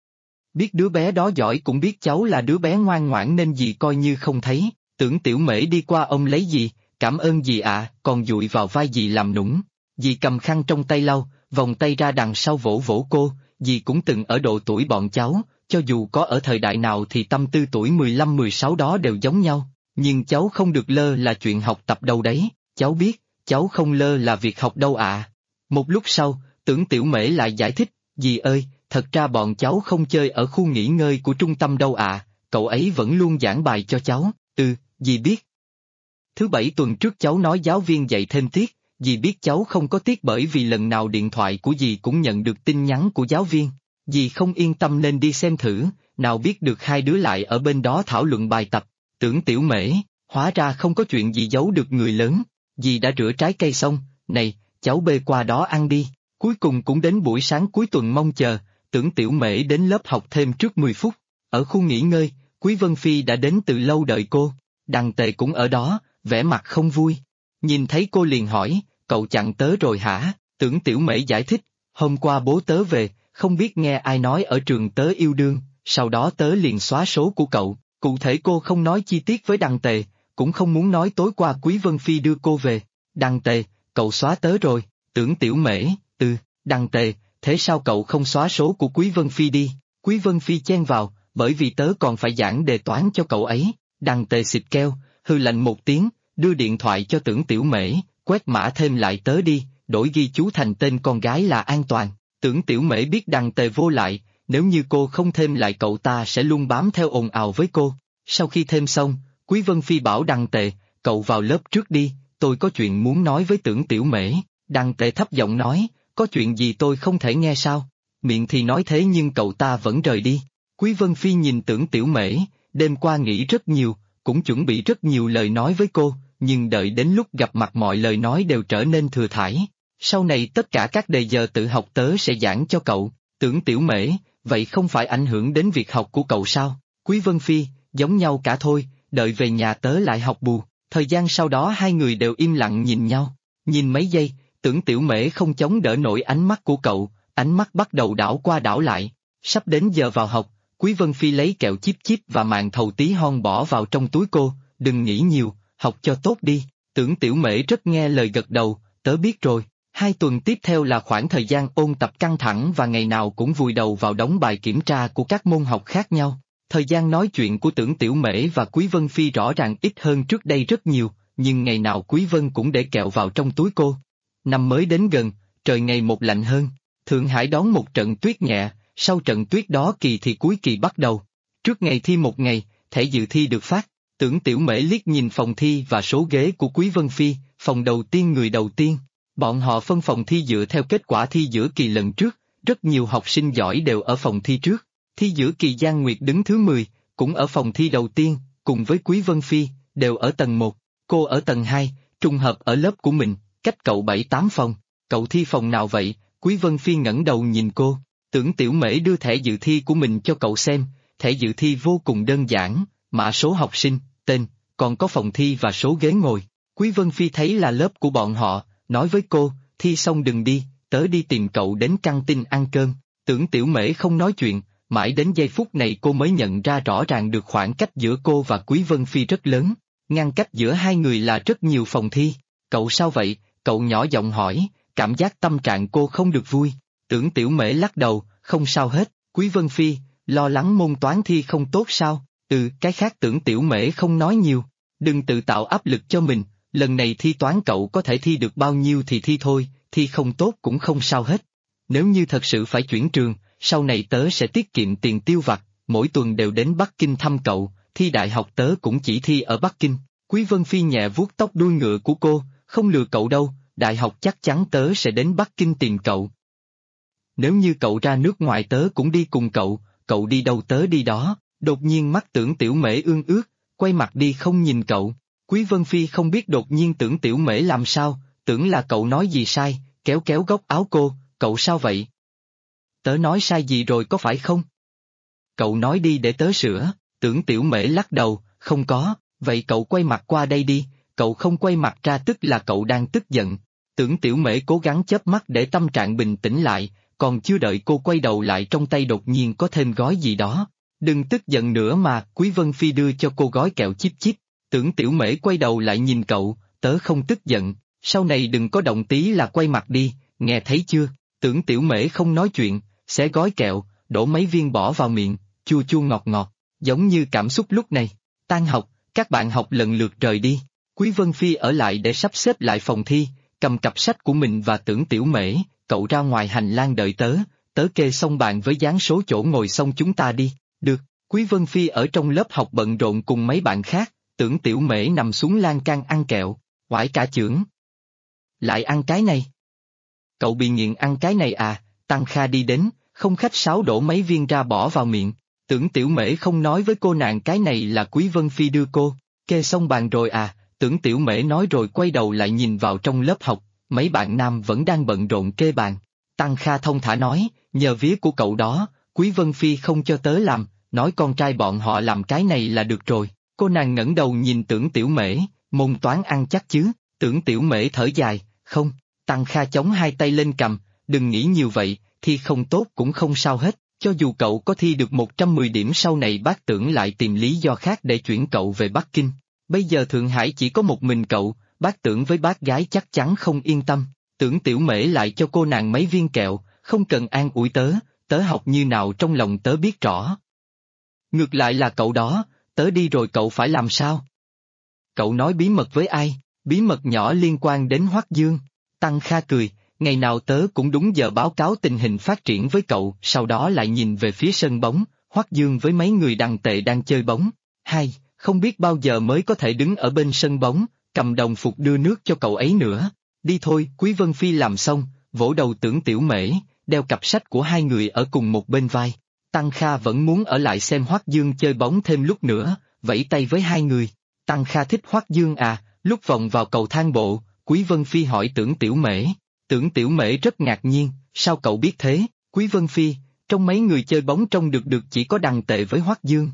Biết đứa bé đó giỏi cũng biết cháu là đứa bé ngoan ngoãn nên dì coi như không thấy. Tưởng Tiểu Mễ đi qua ông lấy dì, cảm ơn dì ạ, còn dụi vào vai dì làm nũng. Dì cầm khăn trong tay lau, vòng tay ra đằng sau vỗ vỗ cô, dì cũng từng ở độ tuổi bọn cháu, cho dù có ở thời đại nào thì tâm tư tuổi 15-16 đó đều giống nhau, nhưng cháu không được lơ là chuyện học tập đâu đấy, cháu biết, cháu không lơ là việc học đâu ạ. Một lúc sau, Tưởng Tiểu Mễ lại giải thích, dì ơi, thật ra bọn cháu không chơi ở khu nghỉ ngơi của trung tâm đâu ạ, cậu ấy vẫn luôn giảng bài cho cháu, dì biết. Thứ bảy tuần trước cháu nói giáo viên dạy thêm tiết, dì biết cháu không có tiết bởi vì lần nào điện thoại của dì cũng nhận được tin nhắn của giáo viên. Dì không yên tâm nên đi xem thử, nào biết được hai đứa lại ở bên đó thảo luận bài tập. Tưởng Tiểu Mễ, hóa ra không có chuyện gì giấu được người lớn. Dì đã rửa trái cây xong, này, cháu bê qua đó ăn đi. Cuối cùng cũng đến buổi sáng cuối tuần mong chờ, Tưởng Tiểu Mễ đến lớp học thêm trước 10 phút. Ở khu nghỉ ngơi, Quý Vân Phi đã đến từ lâu đợi cô. Đằng Tề cũng ở đó, vẻ mặt không vui. Nhìn thấy cô liền hỏi, cậu chặn tớ rồi hả? Tưởng Tiểu Mễ giải thích, hôm qua bố tớ về, không biết nghe ai nói ở trường tớ yêu đương, sau đó tớ liền xóa số của cậu. Cụ thể cô không nói chi tiết với Đằng Tề, cũng không muốn nói tối qua Quý Vân Phi đưa cô về. Đằng Tề, cậu xóa tớ rồi. Tưởng Tiểu Mễ, Đằng Tề, thế sao cậu không xóa số của Quý Vân Phi đi? Quý Vân Phi chen vào, bởi vì tớ còn phải giảng đề toán cho cậu ấy. Đằng Tề xịt keo, hư lạnh một tiếng, đưa điện thoại cho Tưởng Tiểu Mễ, quét mã thêm lại tớ đi, đổi ghi chú thành tên con gái là An Toàn. Tưởng Tiểu Mễ biết Đằng Tề vô lại, nếu như cô không thêm lại cậu ta sẽ luôn bám theo ồn ào với cô. Sau khi thêm xong, Quý Vân Phi bảo Đằng Tề, cậu vào lớp trước đi, tôi có chuyện muốn nói với Tưởng Tiểu Mễ. Đằng Tề thấp giọng nói, có chuyện gì tôi không thể nghe sao? Miệng thì nói thế nhưng cậu ta vẫn rời đi. Quý Vân Phi nhìn Tưởng Tiểu Mễ, đêm qua nghĩ rất nhiều, cũng chuẩn bị rất nhiều lời nói với cô, nhưng đợi đến lúc gặp mặt mọi lời nói đều trở nên thừa thãi. Sau này tất cả các đề giờ tự học tớ sẽ giảng cho cậu. Tưởng Tiểu Mễ, vậy không phải ảnh hưởng đến việc học của cậu sao? Quý Vân Phi, giống nhau cả thôi, đợi về nhà tớ lại học bù. Thời gian sau đó hai người đều im lặng nhìn nhau. Nhìn mấy giây, Tưởng Tiểu Mễ không chống đỡ nổi ánh mắt của cậu, ánh mắt bắt đầu đảo qua đảo lại. Sắp đến giờ vào học, Quý Vân Phi lấy kẹo chíp chíp và màn thầu tí hon bỏ vào trong túi cô, đừng nghĩ nhiều, học cho tốt đi. Tưởng Tiểu Mễ rất nghe lời gật đầu, tớ biết rồi. 2 tuần tiếp theo là khoảng thời gian ôn tập căng thẳng và ngày nào cũng vùi đầu vào đống bài kiểm tra của các môn học khác nhau. Thời gian nói chuyện của Tưởng Tiểu Mễ và Quý Vân Phi rõ ràng ít hơn trước đây rất nhiều, nhưng ngày nào Quý Vân cũng để kẹo vào trong túi cô. Năm mới đến gần, trời ngày một lạnh hơn. Thượng Hải đón một trận tuyết nhẹ, sau trận tuyết đó kỳ thi cuối kỳ bắt đầu. Trước ngày thi một ngày, thẻ dự thi được phát. Tưởng Tiểu Mễ liếc nhìn phòng thi và số ghế của Quý Vân Phi, phòng đầu tiên người đầu tiên. Bọn họ phân phòng thi dựa theo kết quả thi giữa kỳ lần trước, rất nhiều học sinh giỏi đều ở phòng thi trước. Thi giữa kỳ Giang Nguyệt đứng thứ 10, cũng ở phòng thi đầu tiên, cùng với Quý Vân Phi, đều ở tầng 1, cô ở tầng 2, trùng hợp ở lớp của mình, cách cậu 7-8 phòng. Cậu thi phòng nào vậy? Quý Vân Phi ngẩng đầu nhìn cô. Tưởng Tiểu Mễ đưa thẻ dự thi của mình cho cậu xem, thẻ dự thi vô cùng đơn giản, mã số học sinh, tên, còn có phòng thi và số ghế ngồi. Quý Vân Phi thấy là lớp của bọn họ, nói với cô, thi xong đừng đi, tớ đi tìm cậu đến căng tin ăn cơm. Tưởng Tiểu Mễ không nói chuyện, mãi đến giây phút này cô mới nhận ra rõ ràng được khoảng cách giữa cô và Quý Vân Phi rất lớn, ngăn cách giữa hai người là rất nhiều phòng thi. Cậu sao vậy? Cậu nhỏ giọng hỏi, cảm giác tâm trạng cô không được vui. Tưởng Tiểu Mễ lắc đầu, không sao hết. Quý Vân Phi, lo lắng môn toán thi không tốt sao? Cái khác Tưởng Tiểu Mễ không nói nhiều. Đừng tự tạo áp lực cho mình, lần này thi toán cậu có thể thi được bao nhiêu thì thi thôi, thi không tốt cũng không sao hết. Nếu như thật sự phải chuyển trường, sau này tớ sẽ tiết kiệm tiền tiêu vặt, mỗi tuần đều đến Bắc Kinh thăm cậu, thi đại học tớ cũng chỉ thi ở Bắc Kinh. Quý Vân Phi nhẹ vuốt tóc đuôi ngựa của cô, không lừa cậu đâu, đại học chắc chắn tớ sẽ đến Bắc Kinh tìm cậu. Nếu như cậu ra nước ngoài tớ cũng đi cùng cậu đi đâu tớ đi đó. Đột nhiên mắt Tưởng Tiểu Mễ ương ướt, quay mặt đi không nhìn cậu. Quý Vân Phi không biết đột nhiên Tưởng Tiểu Mễ làm sao, tưởng là cậu nói gì sai, kéo kéo góc áo cô, cậu sao vậy? Tớ nói sai gì rồi có phải không? Cậu nói đi để tớ sửa. Tưởng Tiểu Mễ lắc đầu, không có, vậy cậu quay mặt qua đây đi, cậu không quay mặt ra tức là cậu đang tức giận. Tưởng Tiểu Mễ cố gắng chớp mắt để tâm trạng bình tĩnh lại, còn chưa đợi cô quay đầu lại trong tay đột nhiên có thêm gói gì đó. Đừng tức giận nữa mà, Quý Vân Phi đưa cho cô gói kẹo chip chip. Tưởng Tiểu Mễ quay đầu lại nhìn cậu, tớ không tức giận, sau này đừng có động tí là quay mặt đi, nghe thấy chưa? Tưởng Tiểu Mễ không nói chuyện, xé gói kẹo, đổ mấy viên bỏ vào miệng, chua chua ngọt ngọt, giống như cảm xúc lúc này. Tan học, các bạn học lần lượt rời đi. Quý Vân Phi ở lại để sắp xếp lại phòng thi, cầm cặp sách của mình và Tưởng Tiểu Mễ, cậu ra ngoài hành lang đợi tớ kê xong bàn với dán số chỗ ngồi xong chúng ta đi. Được, Quý Vân Phi ở trong lớp học bận rộn cùng mấy bạn khác, Tưởng Tiểu Mễ nằm xuống lan can ăn kẹo, oải cả chưởng. Lại ăn cái này. Cậu bị nghiện ăn cái này à? Tăng Kha đi đến, không khách sáo đổ mấy viên ra bỏ vào miệng. Tưởng Tiểu Mễ không nói với cô nàng cái này là Quý Vân Phi đưa cô, kê xong bàn rồi à? Tưởng Tiểu Mễ nói rồi quay đầu lại nhìn vào trong lớp học, mấy bạn nam vẫn đang bận rộn kê bàn. Tăng Kha thông thả nói, nhờ vía của cậu đó, Quý Vân Phi không cho tớ làm, nói con trai bọn họ làm cái này là được rồi. Cô nàng ngẩng đầu nhìn Tưởng Tiểu Mễ, môn toán ăn chắc chứ? Tưởng Tiểu Mễ thở dài, không. Tăng Kha chống hai tay lên cằm, đừng nghĩ nhiều vậy, thi không tốt cũng không sao hết, cho dù cậu có thi được 110 điểm sau này bác Tưởng lại tìm lý do khác để chuyển cậu về Bắc Kinh. Bây giờ Thượng Hải chỉ có một mình cậu, bác Tưởng với bác gái chắc chắn không yên tâm. Tưởng Tiểu Mễ lại cho cô nàng mấy viên kẹo, không cần an ủi tớ học như nào trong lòng tớ biết rõ. Ngược lại là cậu đó, tớ đi rồi cậu phải làm sao? Cậu nói bí mật với ai? Bí mật nhỏ liên quan đến Hoắc Dương. Tăng Kha cười, ngày nào tớ cũng đúng giờ báo cáo tình hình phát triển với cậu, sau đó lại nhìn về phía sân bóng, Hoắc Dương với mấy người đằng tệ đang chơi bóng. Hai, không biết bao giờ mới có thể đứng ở bên sân bóng, cầm đồng phục đưa nước cho cậu ấy nữa. Đi thôi, Quý Vân Phi làm xong, vỗ đầu Tưởng Tiểu Mễ, đeo cặp sách của hai người ở cùng một bên vai. Tăng Kha vẫn muốn ở lại xem Hoắc Dương chơi bóng thêm lúc nữa, vẫy tay với hai người. Tăng Kha thích Hoắc Dương à? Lúc vòng vào cầu thang bộ, Quý Vân Phi hỏi Tưởng Tiểu Mễ. Tưởng Tiểu Mễ rất ngạc nhiên, sao cậu biết thế? Quý Vân Phi, trong mấy người chơi bóng trông được chỉ có đằng tệ với Hoắc Dương.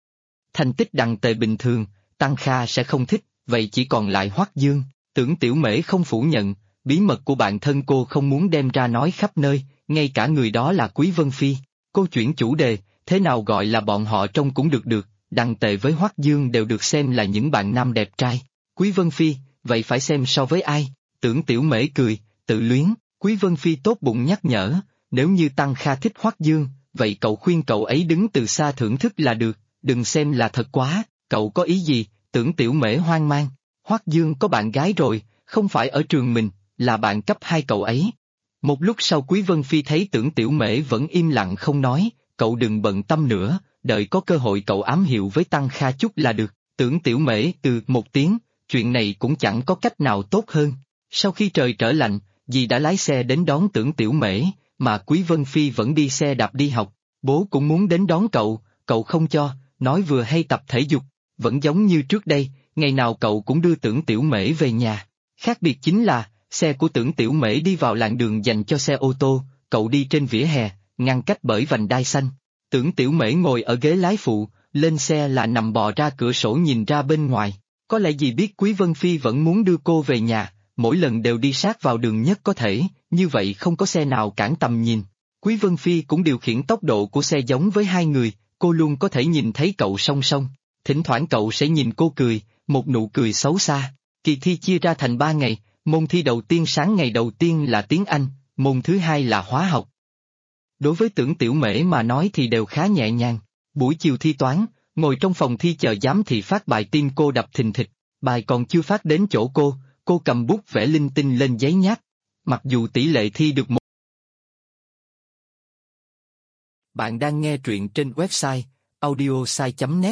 Thành tích đằng tệ bình thường, Tăng Kha sẽ không thích, vậy chỉ còn lại Hoắc Dương. Tưởng Tiểu Mễ không phủ nhận, bí mật của bạn thân cô không muốn đem ra nói khắp nơi, ngay cả người đó là Quý Vân Phi. Cô chuyển chủ đề, thế nào gọi là bọn họ trông cũng được, đằng tệ với Hoắc Dương đều được xem là những bạn nam đẹp trai. Quý Vân Phi, vậy phải xem so với ai? Tưởng Tiểu Mễ cười, tự luyến. Quý Vân Phi tốt bụng nhắc nhở, nếu như Tăng Kha thích Hoắc Dương, vậy cậu khuyên cậu ấy đứng từ xa thưởng thức là được, đừng xem là thật quá. Cậu có ý gì? Tưởng Tiểu Mễ hoang mang. Hoắc Dương có bạn gái rồi, không phải ở trường mình, là bạn cấp 2 cậu ấy. Một lúc sau Quý Vân Phi thấy Tưởng Tiểu Mễ vẫn im lặng không nói, cậu đừng bận tâm nữa, đợi có cơ hội cậu ám hiệu với Tăng Kha chút là được. Tưởng Tiểu Mễ một tiếng, chuyện này cũng chẳng có cách nào tốt hơn. Sau khi trời trở lạnh, dì đã lái xe đến đón Tưởng Tiểu Mễ, mà Quý Vân Phi vẫn đi xe đạp đi học. Bố cũng muốn đến đón cậu không cho, nói vừa hay tập thể dục, vẫn giống như trước đây, ngày nào cậu cũng đưa Tưởng Tiểu Mễ về nhà. Khác biệt chính là, xe của Tưởng Tiểu Mễ đi vào làn đường dành cho xe ô tô, cậu đi trên vỉa hè, ngăn cách bởi vành đai xanh. Tưởng Tiểu Mễ ngồi ở ghế lái phụ, lên xe là nằm bò ra cửa sổ nhìn ra bên ngoài. Có lẽ dì biết Quý Vân Phi vẫn muốn đưa cô về nhà, mỗi lần đều đi sát vào đường nhất có thể, như vậy không có xe nào cản tầm nhìn. Quý Vân Phi cũng điều khiển tốc độ của xe giống với hai người, cô luôn có thể nhìn thấy cậu song song. Thỉnh thoảng cậu sẽ nhìn cô cười, một nụ cười xấu xa. Kỳ thi chia ra thành 3 ngày, môn thi đầu tiên sáng ngày đầu tiên là tiếng Anh, môn thứ hai là hóa học. Đối với Tưởng Tiểu Mễ mà nói thì đều khá nhẹ nhàng. Buổi chiều thi toán, ngồi trong phòng thi chờ giám thị phát bài tim cô đập thình thịch, bài còn chưa phát đến chỗ cô cầm bút vẽ linh tinh lên giấy nháp. Mặc dù tỷ lệ thi được 1. Bạn đang nghe truyện trên website audiosai.net.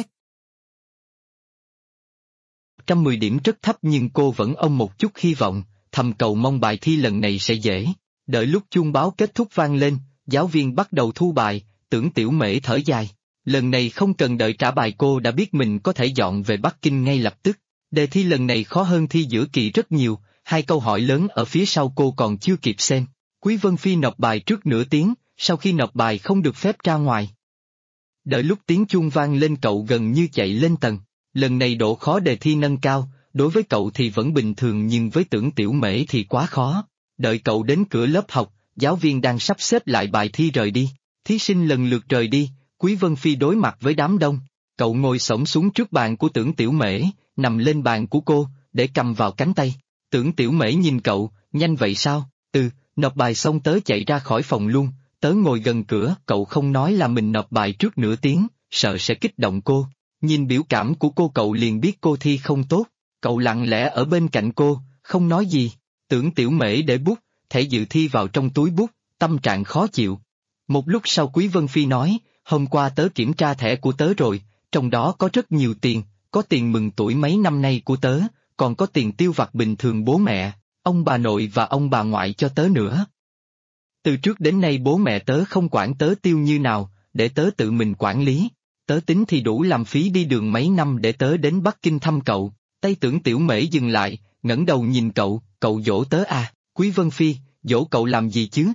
110 điểm rất thấp nhưng cô vẫn ôm một chút hy vọng, thầm cầu mong bài thi lần này sẽ dễ. Đợi lúc chuông báo kết thúc vang lên, giáo viên bắt đầu thu bài, Tưởng Tiểu Mễ thở dài. Lần này không cần đợi trả bài cô đã biết mình có thể dọn về Bắc Kinh ngay lập tức. Đề thi lần này khó hơn thi giữa kỳ rất nhiều, 2 câu hỏi lớn ở phía sau cô còn chưa kịp xem. Quý Vân Phi nộp bài trước nửa tiếng, sau khi nộp bài không được phép ra ngoài. Đợi lúc tiếng chuông vang lên cậu gần như chạy lên tầng. Lần này độ khó đề thi nâng cao, đối với cậu thì vẫn bình thường nhưng với Tưởng Tiểu Mễ thì quá khó. Đợi cậu đến cửa lớp học, giáo viên đang sắp xếp lại bài thi rời đi. Thí sinh lần lượt rời đi, Quý Vân Phi đối mặt với đám đông. Cậu ngồi xổm xuống trước bàn của Tưởng Tiểu Mễ, nằm lên bàn của cô, để cầm vào cánh tay. Tưởng Tiểu Mễ nhìn cậu, nhanh vậy sao? Nộp bài xong tớ chạy ra khỏi phòng luôn, tớ ngồi gần cửa. Cậu không nói là mình nộp bài trước nửa tiếng, sợ sẽ kích động cô. Nhìn biểu cảm của cô cậu liền biết cô thi không tốt. Cậu lặng lẽ ở bên cạnh cô, không nói gì. Tưởng Tiểu Mễ để bút, thẻ dự thi vào trong túi bút, tâm trạng khó chịu. Một lúc sau Quý Vân Phi nói, hôm qua tớ kiểm tra thẻ của tớ rồi, trong đó có rất nhiều tiền, có tiền mừng tuổi mấy năm nay của tớ, còn có tiền tiêu vặt bình thường bố mẹ, ông bà nội và ông bà ngoại cho tớ nữa. Từ trước đến nay bố mẹ tớ không quản tớ tiêu như nào, để tớ tự mình quản lý. Tớ tính thì đủ làm phí đi đường mấy năm để tớ đến Bắc Kinh thăm cậu. Tay Tưởng Tiểu Mễ dừng lại, ngẩng đầu nhìn cậu, cậu dỗ tớ à? Quý Vân Phi, dỗ cậu làm gì chứ?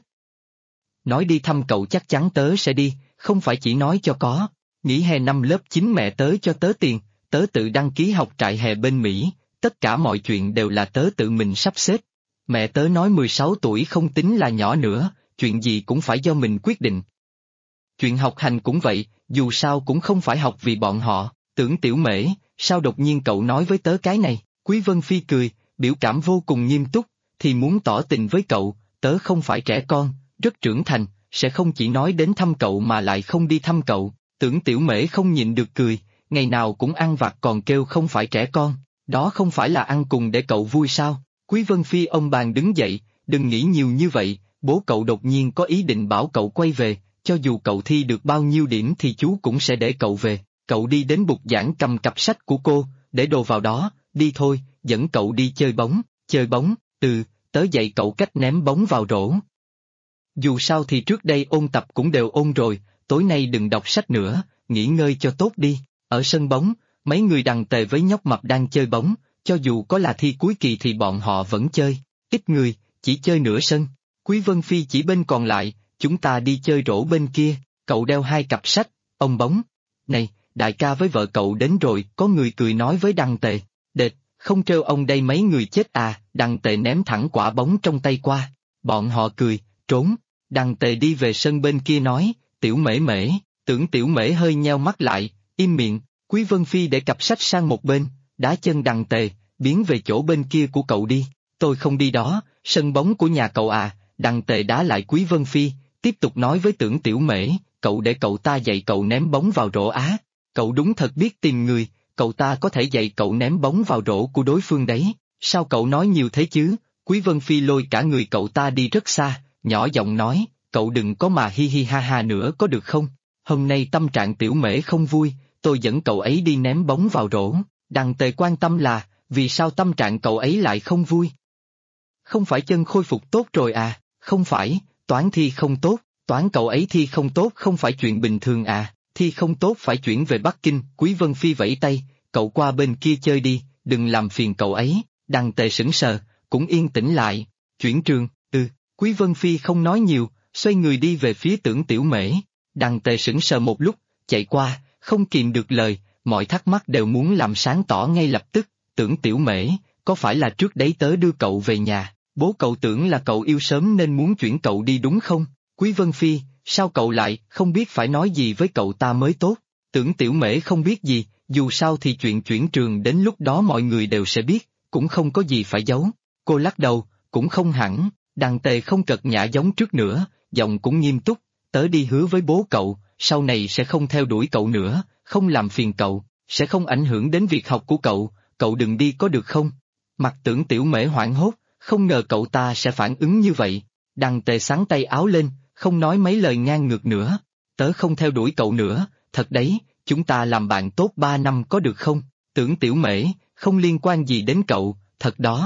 Nói đi thăm cậu chắc chắn tớ sẽ đi, không phải chỉ nói cho có. Nghỉ hè năm lớp 9 mẹ tớ cho tớ tiền, tớ tự đăng ký học trại hè bên Mỹ, tất cả mọi chuyện đều là tớ tự mình sắp xếp. Mẹ tớ nói 16 tuổi không tính là nhỏ nữa, chuyện gì cũng phải do mình quyết định. Chuyện học hành cũng vậy, dù sao cũng không phải học vì bọn họ. Tưởng Tiểu Mễ, sao đột nhiên cậu nói với tớ cái này? Quý Vân Phi cười, biểu cảm vô cùng nghiêm túc, thì muốn tỏ tình với cậu, tớ không phải trẻ con, rất trưởng thành, sẽ không chỉ nói đến thăm cậu mà lại không đi thăm cậu. Tưởng Tiểu Mễ không nhịn được cười, ngày nào cũng ăn vặt còn kêu không phải trẻ con, đó không phải là ăn cùng để cậu vui sao? Quý Vân Phi ông bàn đứng dậy, đừng nghĩ nhiều như vậy, bố cậu đột nhiên có ý định bảo cậu quay về, cho dù cậu thi được bao nhiêu điểm thì chú cũng sẽ để cậu về. Cậu đi đến bục giảng cầm cặp sách của cô, để đồ vào đó, đi thôi, dẫn cậu đi chơi bóng, tớ dạy cậu cách ném bóng vào rổ. Dù sao thì trước đây ôn tập cũng đều ôn rồi, tối nay đừng đọc sách nữa, nghỉ ngơi cho tốt đi. Ở sân bóng, mấy người đằng tề với nhóc mập đang chơi bóng, cho dù có là thi cuối kỳ thì bọn họ vẫn chơi, ít người, chỉ chơi nửa sân. Quý Vân Phi chỉ bên còn lại, chúng ta đi chơi rổ bên kia, cậu đeo 2 cặp sách, ông bóng. Này, đại ca với vợ cậu đến rồi, có người cười nói với đằng tề. Đệt, không trêu ông đây mấy người chết à? Đằng tề ném thẳng quả bóng trong tay qua. Bọn họ cười, trốn. Đằng tề đi về sân bên kia nói, Tiểu Mễ Mễ. Tưởng Tiểu Mễ hơi nheo mắt lại, im miệng. Quý Vân Phi để cặp sách sang một bên, đá chân đằng tề, biến về chỗ bên kia của cậu đi. Tôi không đi đó, sân bóng của nhà cậu à? Đằng tề đá lại Quý Vân Phi, tiếp tục nói với Tưởng Tiểu Mễ, cậu để cậu ta dạy cậu ném bóng vào rổ á. Cậu đúng thật biết tìm người, cậu ta có thể dạy cậu ném bóng vào rổ của đối phương đấy. Sao cậu nói nhiều thế chứ? Quý Vân Phi lôi cả người cậu ta đi rất xa, nhỏ giọng nói, cậu đừng có mà hi hi ha ha nữa có được không? Hôm nay tâm trạng Tiểu Mễ không vui, tôi dẫn cậu ấy đi ném bóng vào rổ. Đằng tề quan tâm là, vì sao tâm trạng cậu ấy lại không vui? Không phải chân khôi phục tốt rồi à? Không phải, toán thi không tốt, toán cậu ấy thi không tốt không phải chuyện bình thường à? Thi không tốt phải chuyển về Bắc Kinh. Quý Vân Phi vẫy tay, cậu qua bên kia chơi đi, đừng làm phiền cậu ấy. Đằng tề sững sờ, cũng yên tĩnh lại. Chuyển trường, Quý Vân Phi không nói nhiều, xoay người đi về phía Tưởng Tiểu Mễ. Đằng tề sững sờ một lúc, chạy qua, không kìm được lời, mọi thắc mắc đều muốn làm sáng tỏ ngay lập tức. Tưởng Tiểu Mễ, có phải là trước đấy tớ đưa cậu về nhà, bố cậu tưởng là cậu yêu sớm nên muốn chuyển cậu đi đúng không? Quý Vân Phi, sao cậu lại không biết phải nói gì với cậu ta mới tốt? Tưởng Tiểu Mễ không biết gì, dù sao thì chuyện chuyển trường đến lúc đó mọi người đều sẽ biết, cũng không có gì phải giấu. Cô lắc đầu, cũng không hẳn. Đằng tề không cợt nhã giống trước nữa, giọng cũng nghiêm túc, tớ đi hứa với bố cậu, sau này sẽ không theo đuổi cậu nữa, không làm phiền cậu, sẽ không ảnh hưởng đến việc học của cậu đừng đi có được không? Mặt Tưởng Tiểu Mễ hoảng hốt, không ngờ cậu ta sẽ phản ứng như vậy. Đằng tề xắn tay áo lên, không nói mấy lời ngang ngược nữa. Tớ không theo đuổi cậu nữa, thật đấy, chúng ta làm bạn tốt 3 năm có được không? Tưởng Tiểu Mễ, không liên quan gì đến cậu, thật đó.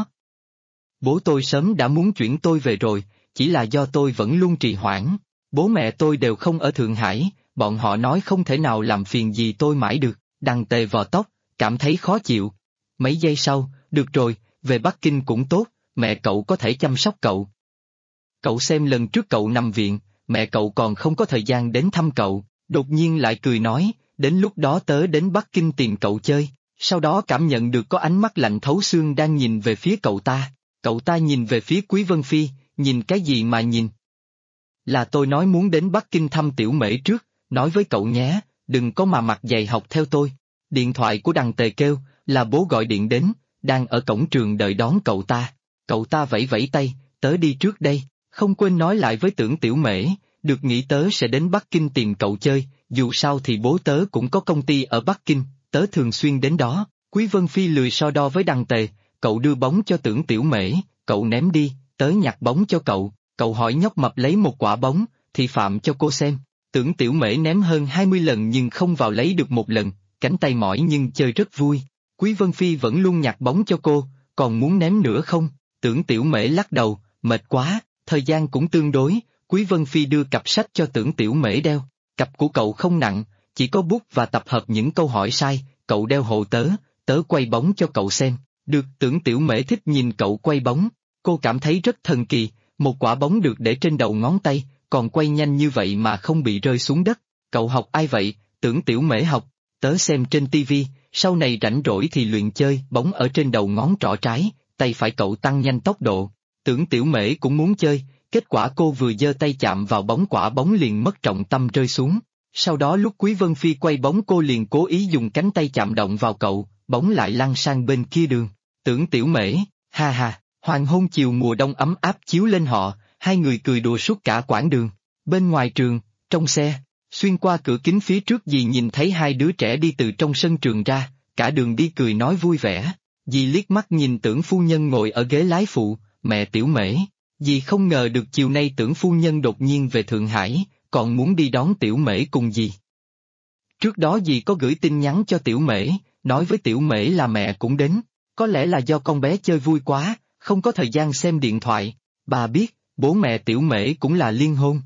Bố tôi sớm đã muốn chuyển tôi về rồi, chỉ là do tôi vẫn luôn trì hoãn. Bố mẹ tôi đều không ở Thượng Hải, bọn họ nói không thể nào làm phiền gì tôi mãi được. Đằng tề vò tóc, cảm thấy khó chịu. Mấy giây sau, được rồi, về Bắc Kinh cũng tốt, mẹ cậu có thể chăm sóc cậu. Cậu xem lần trước cậu nằm viện, mẹ cậu còn không có thời gian đến thăm cậu, Đột nhiên lại cười nói, đến lúc đó tớ đến Bắc Kinh tìm cậu chơi, sau đó cảm nhận được có ánh mắt lạnh thấu xương đang nhìn về phía cậu ta nhìn về phía Quý Vân Phi, nhìn cái gì mà nhìn? Là tôi nói muốn đến Bắc Kinh thăm Tiểu Mễ trước, nói với cậu nhé, đừng có mà mặt dày học theo tôi. Điện thoại của Đằng Tề kêu, là bố gọi điện đến, đang ở cổng trường đợi đón cậu ta vẫy vẫy tay, tớ đi trước đây, không quên nói lại với Tưởng Tiểu Mễ, được nghĩ tớ sẽ đến Bắc Kinh tìm cậu chơi, dù sao thì bố tớ cũng có công ty ở Bắc Kinh, tớ thường xuyên đến đó. Quý Vân Phi lười so đo với Đằng Tề, cậu đưa bóng cho Tưởng Tiểu Mễ, cậu ném đi, tớ nhặt bóng cho cậu hỏi nhóc mập lấy một quả bóng, thì phạm cho cô xem. Tưởng Tiểu Mễ ném hơn 20 lần nhưng không vào lấy được một lần, cánh tay mỏi nhưng chơi rất vui. Quý Vân Phi vẫn luôn nhặt bóng cho cô, còn muốn ném nữa không? Tưởng Tiểu Mễ lắc đầu, mệt quá, thời gian cũng tương đối. Quý Vân Phi đưa cặp sách cho Tưởng Tiểu Mễ đeo, cặp của cậu không nặng, chỉ có bút và tập hợp những câu hỏi sai, cậu đeo hộ tớ quay bóng cho cậu xem. Được, Tưởng Tiểu Mễ thích nhìn cậu quay bóng, cô cảm thấy rất thần kỳ, một quả bóng được để trên đầu ngón tay, còn quay nhanh như vậy mà không bị rơi xuống đất. Cậu học ai vậy? Tưởng Tiểu Mễ học, tớ xem trên tivi, sau này rảnh rỗi thì luyện chơi bóng ở trên đầu ngón trỏ trái, tay phải cậu tăng nhanh tốc độ. Tưởng Tiểu Mễ cũng muốn chơi, kết quả cô vừa giơ tay chạm vào bóng quả bóng liền mất trọng tâm rơi xuống. Sau đó lúc Quý Vân Phi quay bóng cô liền cố ý dùng cánh tay chạm động vào cậu, bóng lại lăn sang bên kia đường. Tưởng Tiểu Mễ, ha ha, hoàng hôn chiều mùa đông ấm áp chiếu lên họ, hai người cười đùa suốt cả quãng đường. Bên ngoài trường, trong xe, xuyên qua cửa kính phía trước dì nhìn thấy hai đứa trẻ đi từ trong sân trường ra, cả đường đi cười nói vui vẻ. Dì liếc mắt nhìn Tưởng phu nhân ngồi ở ghế lái phụ, mẹ Tiểu Mễ. Dì không ngờ được chiều nay Tưởng phu nhân đột nhiên về Thượng Hải, còn muốn đi đón Tiểu Mễ cùng dì. Trước đó dì có gửi tin nhắn cho Tiểu Mễ, nói với Tiểu Mễ là mẹ cũng đến, có lẽ là do con bé chơi vui quá, không có thời gian xem điện thoại. Bà biết, bố mẹ Tiểu Mễ cũng là liên hôn.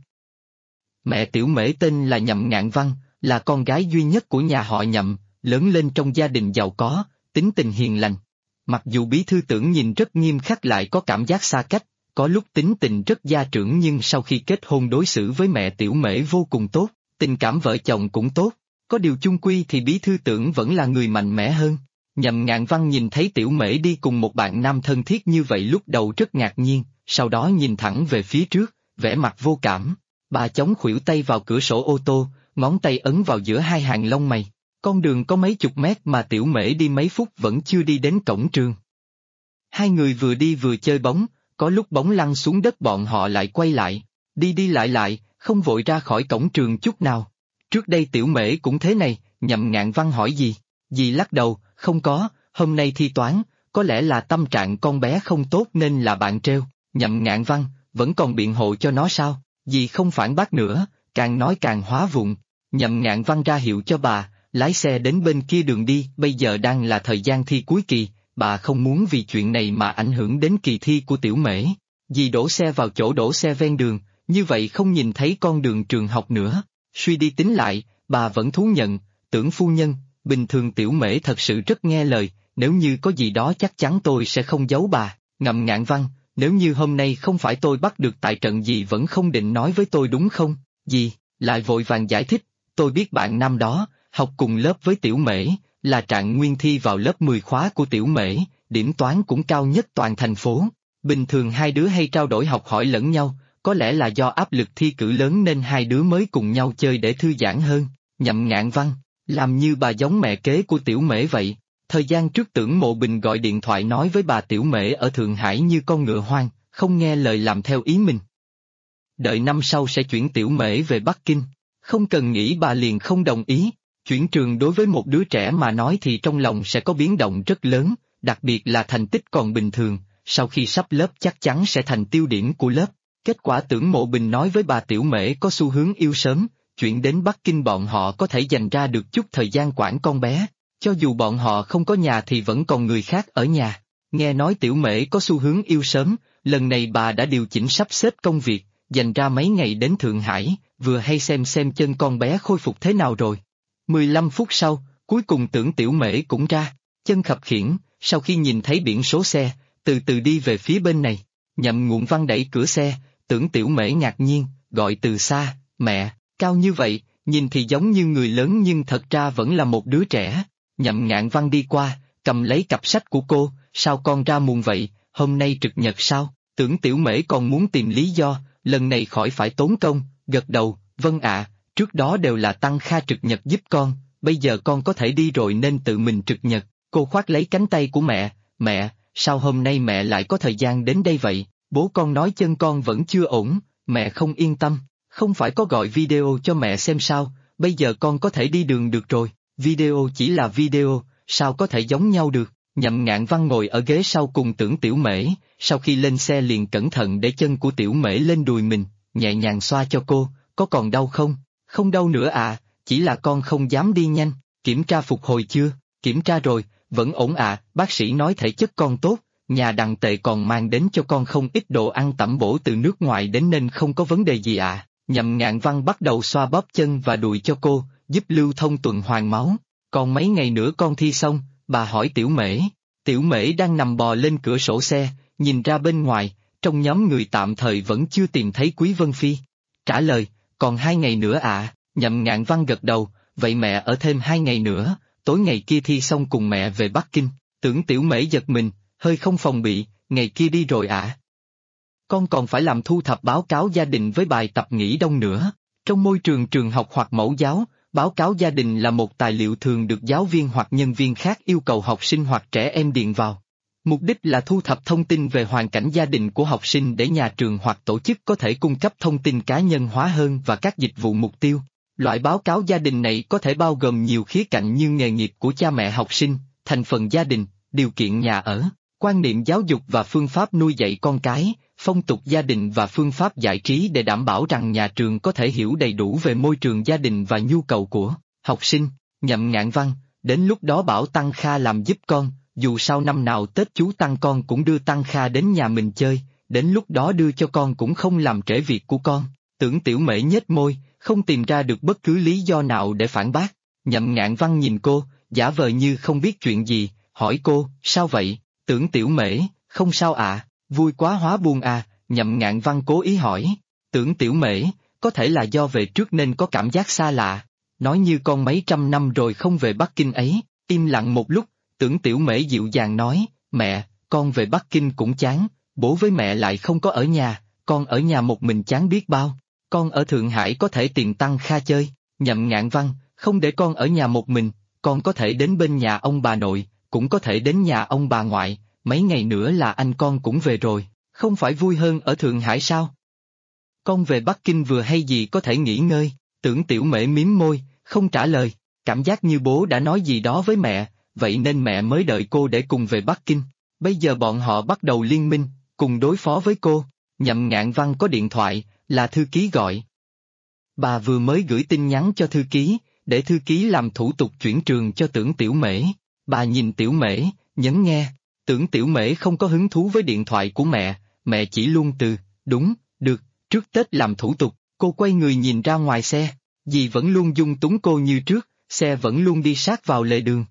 Mẹ Tiểu Mễ tên là Nhậm Ngạn Văn, là con gái duy nhất của nhà họ Nhậm, lớn lên trong gia đình giàu có, tính tình hiền lành. Mặc dù bí thư Tưởng nhìn rất nghiêm khắc lại có cảm giác xa cách, có lúc tính tình rất gia trưởng nhưng sau khi kết hôn đối xử với mẹ Tiểu Mễ vô cùng tốt, tình cảm vợ chồng cũng tốt, có điều chung quy thì bí thư Tưởng vẫn là người mạnh mẽ hơn. Nhậm Ngạn Văn nhìn thấy Tiểu Mễ đi cùng một bạn nam thân thiết như vậy lúc đầu rất ngạc nhiên, sau đó nhìn thẳng về phía trước, vẻ mặt vô cảm. Bà chống khuỷu tay vào cửa sổ ô tô, ngón tay ấn vào giữa hai hàng lông mày. Con đường có mấy chục mét mà Tiểu Mễ đi mấy phút vẫn chưa đi đến cổng trường. Hai người vừa đi vừa chơi bóng, có lúc bóng lăn xuống đất bọn họ lại quay lại, đi đi lại, không vội ra khỏi cổng trường chút nào. Trước đây Tiểu Mễ cũng thế này, Nhậm Ngạn Văn hỏi gì? Dì lắc đầu, không có, hôm nay thi toán, có lẽ là tâm trạng con bé không tốt nên là bạn trêu. Nhậm Ngạn Văn, vẫn còn biện hộ cho nó sao? Dì không phản bác nữa, càng nói càng hóa vụn. Nhậm Ngạn Văn ra hiệu cho bà, lái xe đến bên kia đường đi, bây giờ đang là thời gian thi cuối kỳ, bà không muốn vì chuyện này mà ảnh hưởng đến kỳ thi của Tiểu Mễ. Dì đổ xe vào chỗ đổ xe ven đường, như vậy không nhìn thấy con đường trường học nữa. Suy đi tính lại, bà vẫn thú nhận, Tưởng phu nhân, bình thường Tiểu Mễ thật sự rất nghe lời, nếu như có gì đó chắc chắn tôi sẽ không giấu bà. Ngậm Ngạn Văn, nếu như hôm nay không phải tôi bắt được tại trận dì vẫn không định nói với tôi đúng không? Dì, lại vội vàng giải thích, tôi biết bạn năm đó, học cùng lớp với Tiểu Mễ, là trạng nguyên thi vào lớp 10 khóa của Tiểu Mễ, điểm toán cũng cao nhất toàn thành phố. Bình thường hai đứa hay trao đổi học hỏi lẫn nhau, có lẽ là do áp lực thi cử lớn nên hai đứa mới cùng nhau chơi để thư giãn hơn. Nhậm Ngạn Văn, làm như bà giống mẹ kế của Tiểu Mễ vậy. Thời gian trước Tưởng Mộ Bình gọi điện thoại nói với bà Tiểu Mễ ở Thượng Hải như con ngựa hoang, không nghe lời làm theo ý mình. Đợi năm sau sẽ chuyển Tiểu Mễ về Bắc Kinh, không cần nghĩ bà liền không đồng ý. Chuyển trường đối với một đứa trẻ mà nói thì trong lòng sẽ có biến động rất lớn, đặc biệt là thành tích còn bình thường, sau khi sắp lớp chắc chắn sẽ thành tiêu điểm của lớp. Kết quả Tưởng Mộ Bình nói với bà Tiểu Mễ có xu hướng yêu sớm, chuyển đến Bắc Kinh bọn họ có thể dành ra được chút thời gian quản con bé, cho dù bọn họ không có nhà thì vẫn còn người khác ở nhà. Nghe nói Tiểu Mễ có xu hướng yêu sớm, lần này bà đã điều chỉnh sắp xếp công việc, dành ra mấy ngày đến Thượng Hải, vừa hay xem chân con bé khôi phục thế nào rồi. 15 phút sau, cuối cùng Tưởng Tiểu Mễ cũng ra, chân khập khiễng, sau khi nhìn thấy biển số xe, từ từ đi về phía bên này. Nhậm Ngạn Văn đẩy cửa xe, Tưởng Tiểu Mễ ngạc nhiên, gọi từ xa, mẹ, cao như vậy, nhìn thì giống như người lớn nhưng thật ra vẫn là một đứa trẻ. Nhậm Ngạn Văn đi qua, cầm lấy cặp sách của cô, sao con ra muộn vậy, hôm nay trực nhật sao? Tưởng Tiểu Mễ còn muốn tìm lý do, lần này khỏi phải tốn công, gật đầu, vâng ạ, trước đó đều là Tăng Kha trực nhật giúp con, bây giờ con có thể đi rồi nên tự mình trực nhật. Cô khoác lấy cánh tay của mẹ, sao hôm nay mẹ lại có thời gian đến đây vậy? Bố con nói chân con vẫn chưa ổn, mẹ không yên tâm, không phải có gọi video cho mẹ xem sao, bây giờ con có thể đi đường được rồi, video chỉ là video, sao có thể giống nhau được? Nhậm Ngạn Văn ngồi ở ghế sau cùng Tưởng Tiểu Mễ, sau khi lên xe liền cẩn thận để chân của Tiểu Mễ lên đùi mình, nhẹ nhàng xoa cho cô, có còn đau không? Không đau nữa à, chỉ là con không dám đi nhanh, kiểm tra phục hồi chưa? Kiểm tra rồi, vẫn ổn à, bác sĩ nói thể chất con tốt, nhà Đặng Tệ còn mang đến cho con không ít đồ ăn tẩm bổ từ nước ngoài đến nên không có vấn đề gì à. Nhậm Ngạn Văn bắt đầu xoa bóp chân và đùi cho cô, giúp lưu thông tuần hoàn máu. Còn mấy ngày nữa con thi xong, bà hỏi Tiểu Mễ. Tiểu Mễ đang nằm bò lên cửa sổ xe, nhìn ra bên ngoài, trong nhóm người tạm thời vẫn chưa tìm thấy Quý Vân Phi. Trả lời, còn 2 ngày nữa à, Nhậm Ngạn Văn gật đầu, vậy mẹ ở thêm 2 ngày nữa, tối ngày kia thi xong cùng mẹ về Bắc Kinh. Tưởng Tiểu Mễ giật mình, hơi không phòng bị, ngày kia đi rồi à? Con còn phải làm thu thập báo cáo gia đình với bài tập nghỉ đông nữa. Trong môi trường trường học hoặc mẫu giáo, báo cáo gia đình là một tài liệu thường được giáo viên hoặc nhân viên khác yêu cầu học sinh hoặc trẻ em điền vào. Mục đích là thu thập thông tin về hoàn cảnh gia đình của học sinh để nhà trường hoặc tổ chức có thể cung cấp thông tin cá nhân hóa hơn và các dịch vụ mục tiêu. Loại báo cáo gia đình này có thể bao gồm nhiều khía cạnh như nghề nghiệp của cha mẹ học sinh, thành phần gia đình, điều kiện nhà ở, quan niệm giáo dục và phương pháp nuôi dạy con cái, phong tục gia đình và phương pháp giải trí để đảm bảo rằng nhà trường có thể hiểu đầy đủ về môi trường gia đình và nhu cầu của học sinh. Nhậm Ngạn Văn, đến lúc đó bảo Tăng Kha làm giúp con, dù sao năm nào Tết chú Tăng con cũng đưa Tăng Kha đến nhà mình chơi, đến lúc đó đưa cho con cũng không làm trễ việc của con. Tưởng Tiểu Mễ nhếch môi, không tìm ra được bất cứ lý do nào để phản bác. Nhậm Ngạn Văn nhìn cô, giả vờ như không biết chuyện gì, hỏi cô, sao vậy? Tưởng Tiểu Mễ, không sao ạ, vui quá hóa buồn à, Nhậm Ngạn Văn cố ý hỏi. Tưởng Tiểu Mễ, có thể là do về trước nên có cảm giác xa lạ, nói như con mấy trăm năm rồi không về Bắc Kinh ấy. Im lặng một lúc, Tưởng Tiểu Mễ dịu dàng nói, mẹ, con về Bắc Kinh cũng chán, bố với mẹ lại không có ở nhà, con ở nhà một mình chán biết bao. Con ở Thượng Hải có thể tìm Tăng Kha chơi. Nhậm Ngạn Văn, không để con ở nhà một mình, con có thể đến bên nhà ông bà nội, cũng có thể đến nhà ông bà ngoại, mấy ngày nữa là anh con cũng về rồi, không phải vui hơn ở Thượng Hải sao? Con về Bắc Kinh vừa hay gì có thể nghỉ ngơi. Tưởng Tiểu Mễ mím môi, không trả lời, cảm giác như bố đã nói gì đó với mẹ, vậy nên mẹ mới đợi cô để cùng về Bắc Kinh. Bây giờ bọn họ bắt đầu liên minh, cùng đối phó với cô. Nhậm Ngạn Văn có điện thoại, là thư ký gọi. Bà vừa mới gửi tin nhắn cho thư ký, để thư ký làm thủ tục chuyển trường cho Tưởng Tiểu Mễ. Bà nhìn Tiểu Mễ, nhấn nghe. Tưởng Tiểu Mễ không có hứng thú với điện thoại của mẹ chỉ luôn từ, đúng, được, trước Tết làm thủ tục. Cô quay người nhìn ra ngoài xe, dì vẫn luôn dung túng cô như trước, xe vẫn luôn đi sát vào lề đường.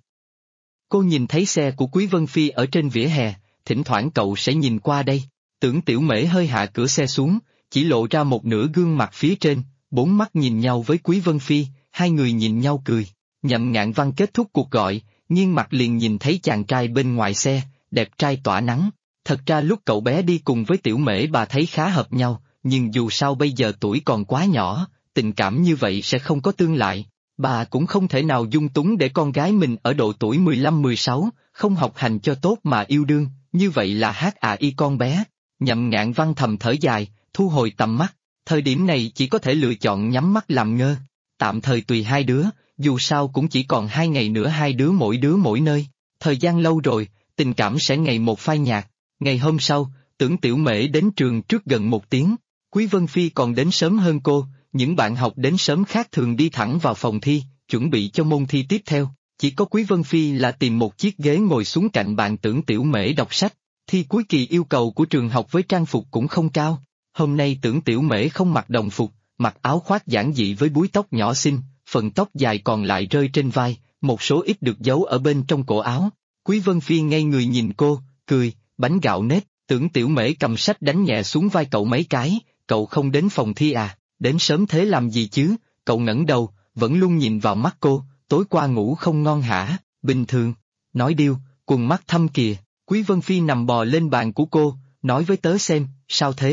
Cô nhìn thấy xe của Quý Vân Phi ở trên vỉa hè, thỉnh thoảng cậu sẽ nhìn qua đây. Tưởng Tiểu Mễ hơi hạ cửa xe xuống, chỉ lộ ra một nửa gương mặt phía trên, 4 mắt nhìn nhau với Quý Vân Phi, hai người nhìn nhau cười. Nhậm Ngạn Văn kết thúc cuộc gọi, nghiêng mặt liền nhìn thấy chàng trai bên ngoài xe, đẹp trai tỏa nắng. Thật ra lúc cậu bé đi cùng với Tiểu Mễ bà thấy khá hợp nhau, nhưng dù sao bây giờ tuổi còn quá nhỏ, tình cảm như vậy sẽ không có tương lai. Bà cũng không thể nào dung túng để con gái mình ở độ tuổi 15-16, không học hành cho tốt mà yêu đương, như vậy là HAI con bé. Nhậm Ngạn Văn thầm thở dài, thu hồi tầm mắt, thời điểm này chỉ có thể lựa chọn nhắm mắt làm ngơ. Tạm thời tùy hai đứa, dù sao cũng chỉ còn 2 ngày nữa hai đứa mỗi nơi. Thời gian lâu rồi, tình cảm sẽ ngày một phai nhạt. Ngày hôm sau, Tưởng Tiểu Mễ đến trường trước gần 1 tiếng. Quý Vân Phi còn đến sớm hơn cô, những bạn học đến sớm khác thường đi thẳng vào phòng thi, chuẩn bị cho môn thi tiếp theo. Chỉ có Quý Vân Phi là tìm một chiếc ghế ngồi xuống cạnh bạn Tưởng Tiểu Mễ đọc sách. Thi cuối kỳ yêu cầu của trường học với trang phục cũng không cao. Hôm nay Tưởng Tiểu Mễ không mặc đồng phục, mặc áo khoác giản dị với búi tóc nhỏ xinh, phần tóc dài còn lại rơi trên vai, một số ít được giấu ở bên trong cổ áo. Quý Vân Phi ngây người nhìn cô, cười, bánh gạo nếp. Tưởng Tiểu Mễ cầm sách đánh nhẹ xuống vai cậu mấy cái, cậu không đến phòng thi à, đến sớm thế làm gì chứ? Cậu ngẩng đầu, vẫn luôn nhìn vào mắt cô, tối qua ngủ không ngon hả, bình thường, nói điêu, quần mắt thâm kìa, Quý Vân Phi nằm bò lên bàn của cô, nói với tớ xem, sao thế?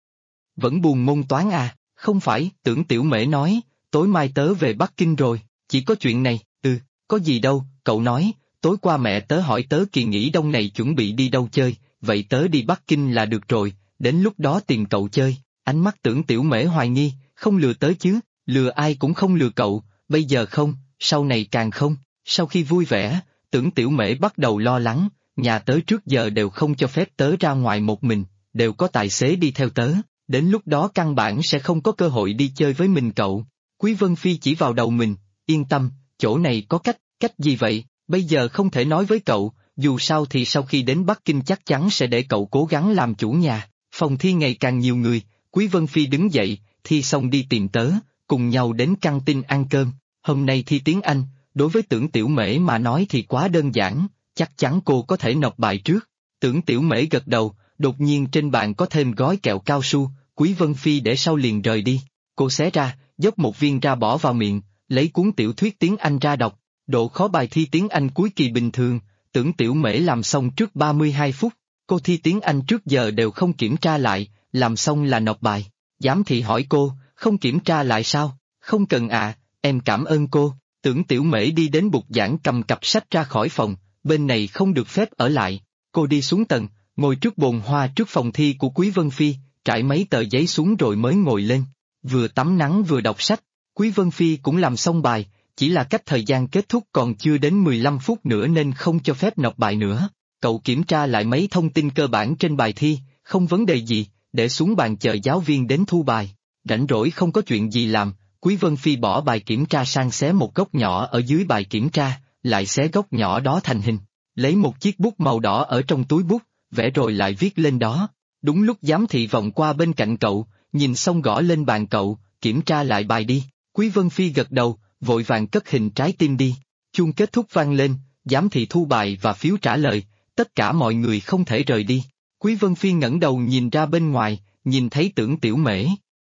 Vẫn buồn môn toán à, không phải, Tưởng Tiểu Mễ nói, tối mai tớ về Bắc Kinh rồi, chỉ có chuyện này, có gì đâu, cậu nói, tối qua mẹ tớ hỏi tớ kỳ nghỉ đông này chuẩn bị đi đâu chơi, vậy tớ đi Bắc Kinh là được rồi, đến lúc đó tìm cậu chơi, ánh mắt Tưởng Tiểu Mễ hoài nghi, không lừa tớ chứ, lừa ai cũng không lừa cậu, bây giờ không, sau này càng không, sau khi vui vẻ, Tưởng Tiểu Mễ bắt đầu lo lắng, nhà tớ trước giờ đều không cho phép tớ ra ngoài một mình, đều có tài xế đi theo tớ, đến lúc đó căn bản sẽ không có cơ hội đi chơi với mình cậu. Quý Vân Phi chỉ vào đầu mình, yên tâm, chỗ này có cách gì vậy, bây giờ không thể nói với cậu, dù sao thì sau khi đến Bắc Kinh chắc chắn sẽ để cậu cố gắng làm chủ nhà. Phòng thi ngày càng nhiều người, Quý Vân Phi đứng dậy, thi xong đi tìm tớ, cùng nhau đến căng tin ăn cơm, hôm nay thi tiếng Anh, đối với Tưởng Tiểu Mễ mà nói thì quá đơn giản, chắc chắn cô có thể nộp bài trước. Tưởng Tiểu Mễ gật đầu, đột nhiên trên bàn có thêm gói kẹo cao su, Quý Vân Phi để sau liền rời đi, cô xé ra, dốc một viên ra bỏ vào miệng, lấy cuốn tiểu thuyết tiếng Anh ra đọc, độ khó bài thi tiếng Anh cuối kỳ bình thường, Tưởng Tiểu Mễ làm xong trước 32 phút, cô thi tiếng Anh trước giờ đều không kiểm tra lại, làm xong là nộp bài. Giám thị hỏi cô, không kiểm tra lại sao? Không cần à, em cảm ơn cô. Tưởng Tiểu Mễ đi đến bục giảng cầm cặp sách ra khỏi phòng, bên này không được phép ở lại. Cô đi xuống tầng, ngồi trước bồn hoa trước phòng thi của Quý Vân Phi, trải mấy tờ giấy xuống rồi mới ngồi lên. Vừa tắm nắng vừa đọc sách, Quý Vân Phi cũng làm xong bài, chỉ là cách thời gian kết thúc còn chưa đến 15 phút nữa nên không cho phép nộp bài nữa. Cậu kiểm tra lại mấy thông tin cơ bản trên bài thi, không vấn đề gì, để xuống bàn chờ giáo viên đến thu bài. Rảnh rỗi không có chuyện gì làm, Quý Vân Phi bỏ bài kiểm tra sang xé một góc nhỏ ở dưới bài kiểm tra, lại xé góc nhỏ đó thành hình. Lấy một chiếc bút màu đỏ ở trong túi bút, vẽ rồi lại viết lên đó. Đúng lúc giám thị vòng qua bên cạnh cậu, nhìn xong gõ lên bàn cậu, kiểm tra lại bài đi. Quý Vân Phi gật đầu, vội vàng cất hình trái tim đi. Chuông kết thúc vang lên, giám thị thu bài và phiếu trả lời, tất cả mọi người không thể rời đi. Quý Vân Phi ngẩng đầu nhìn ra bên ngoài, nhìn thấy Tưởng Tiểu Mễ.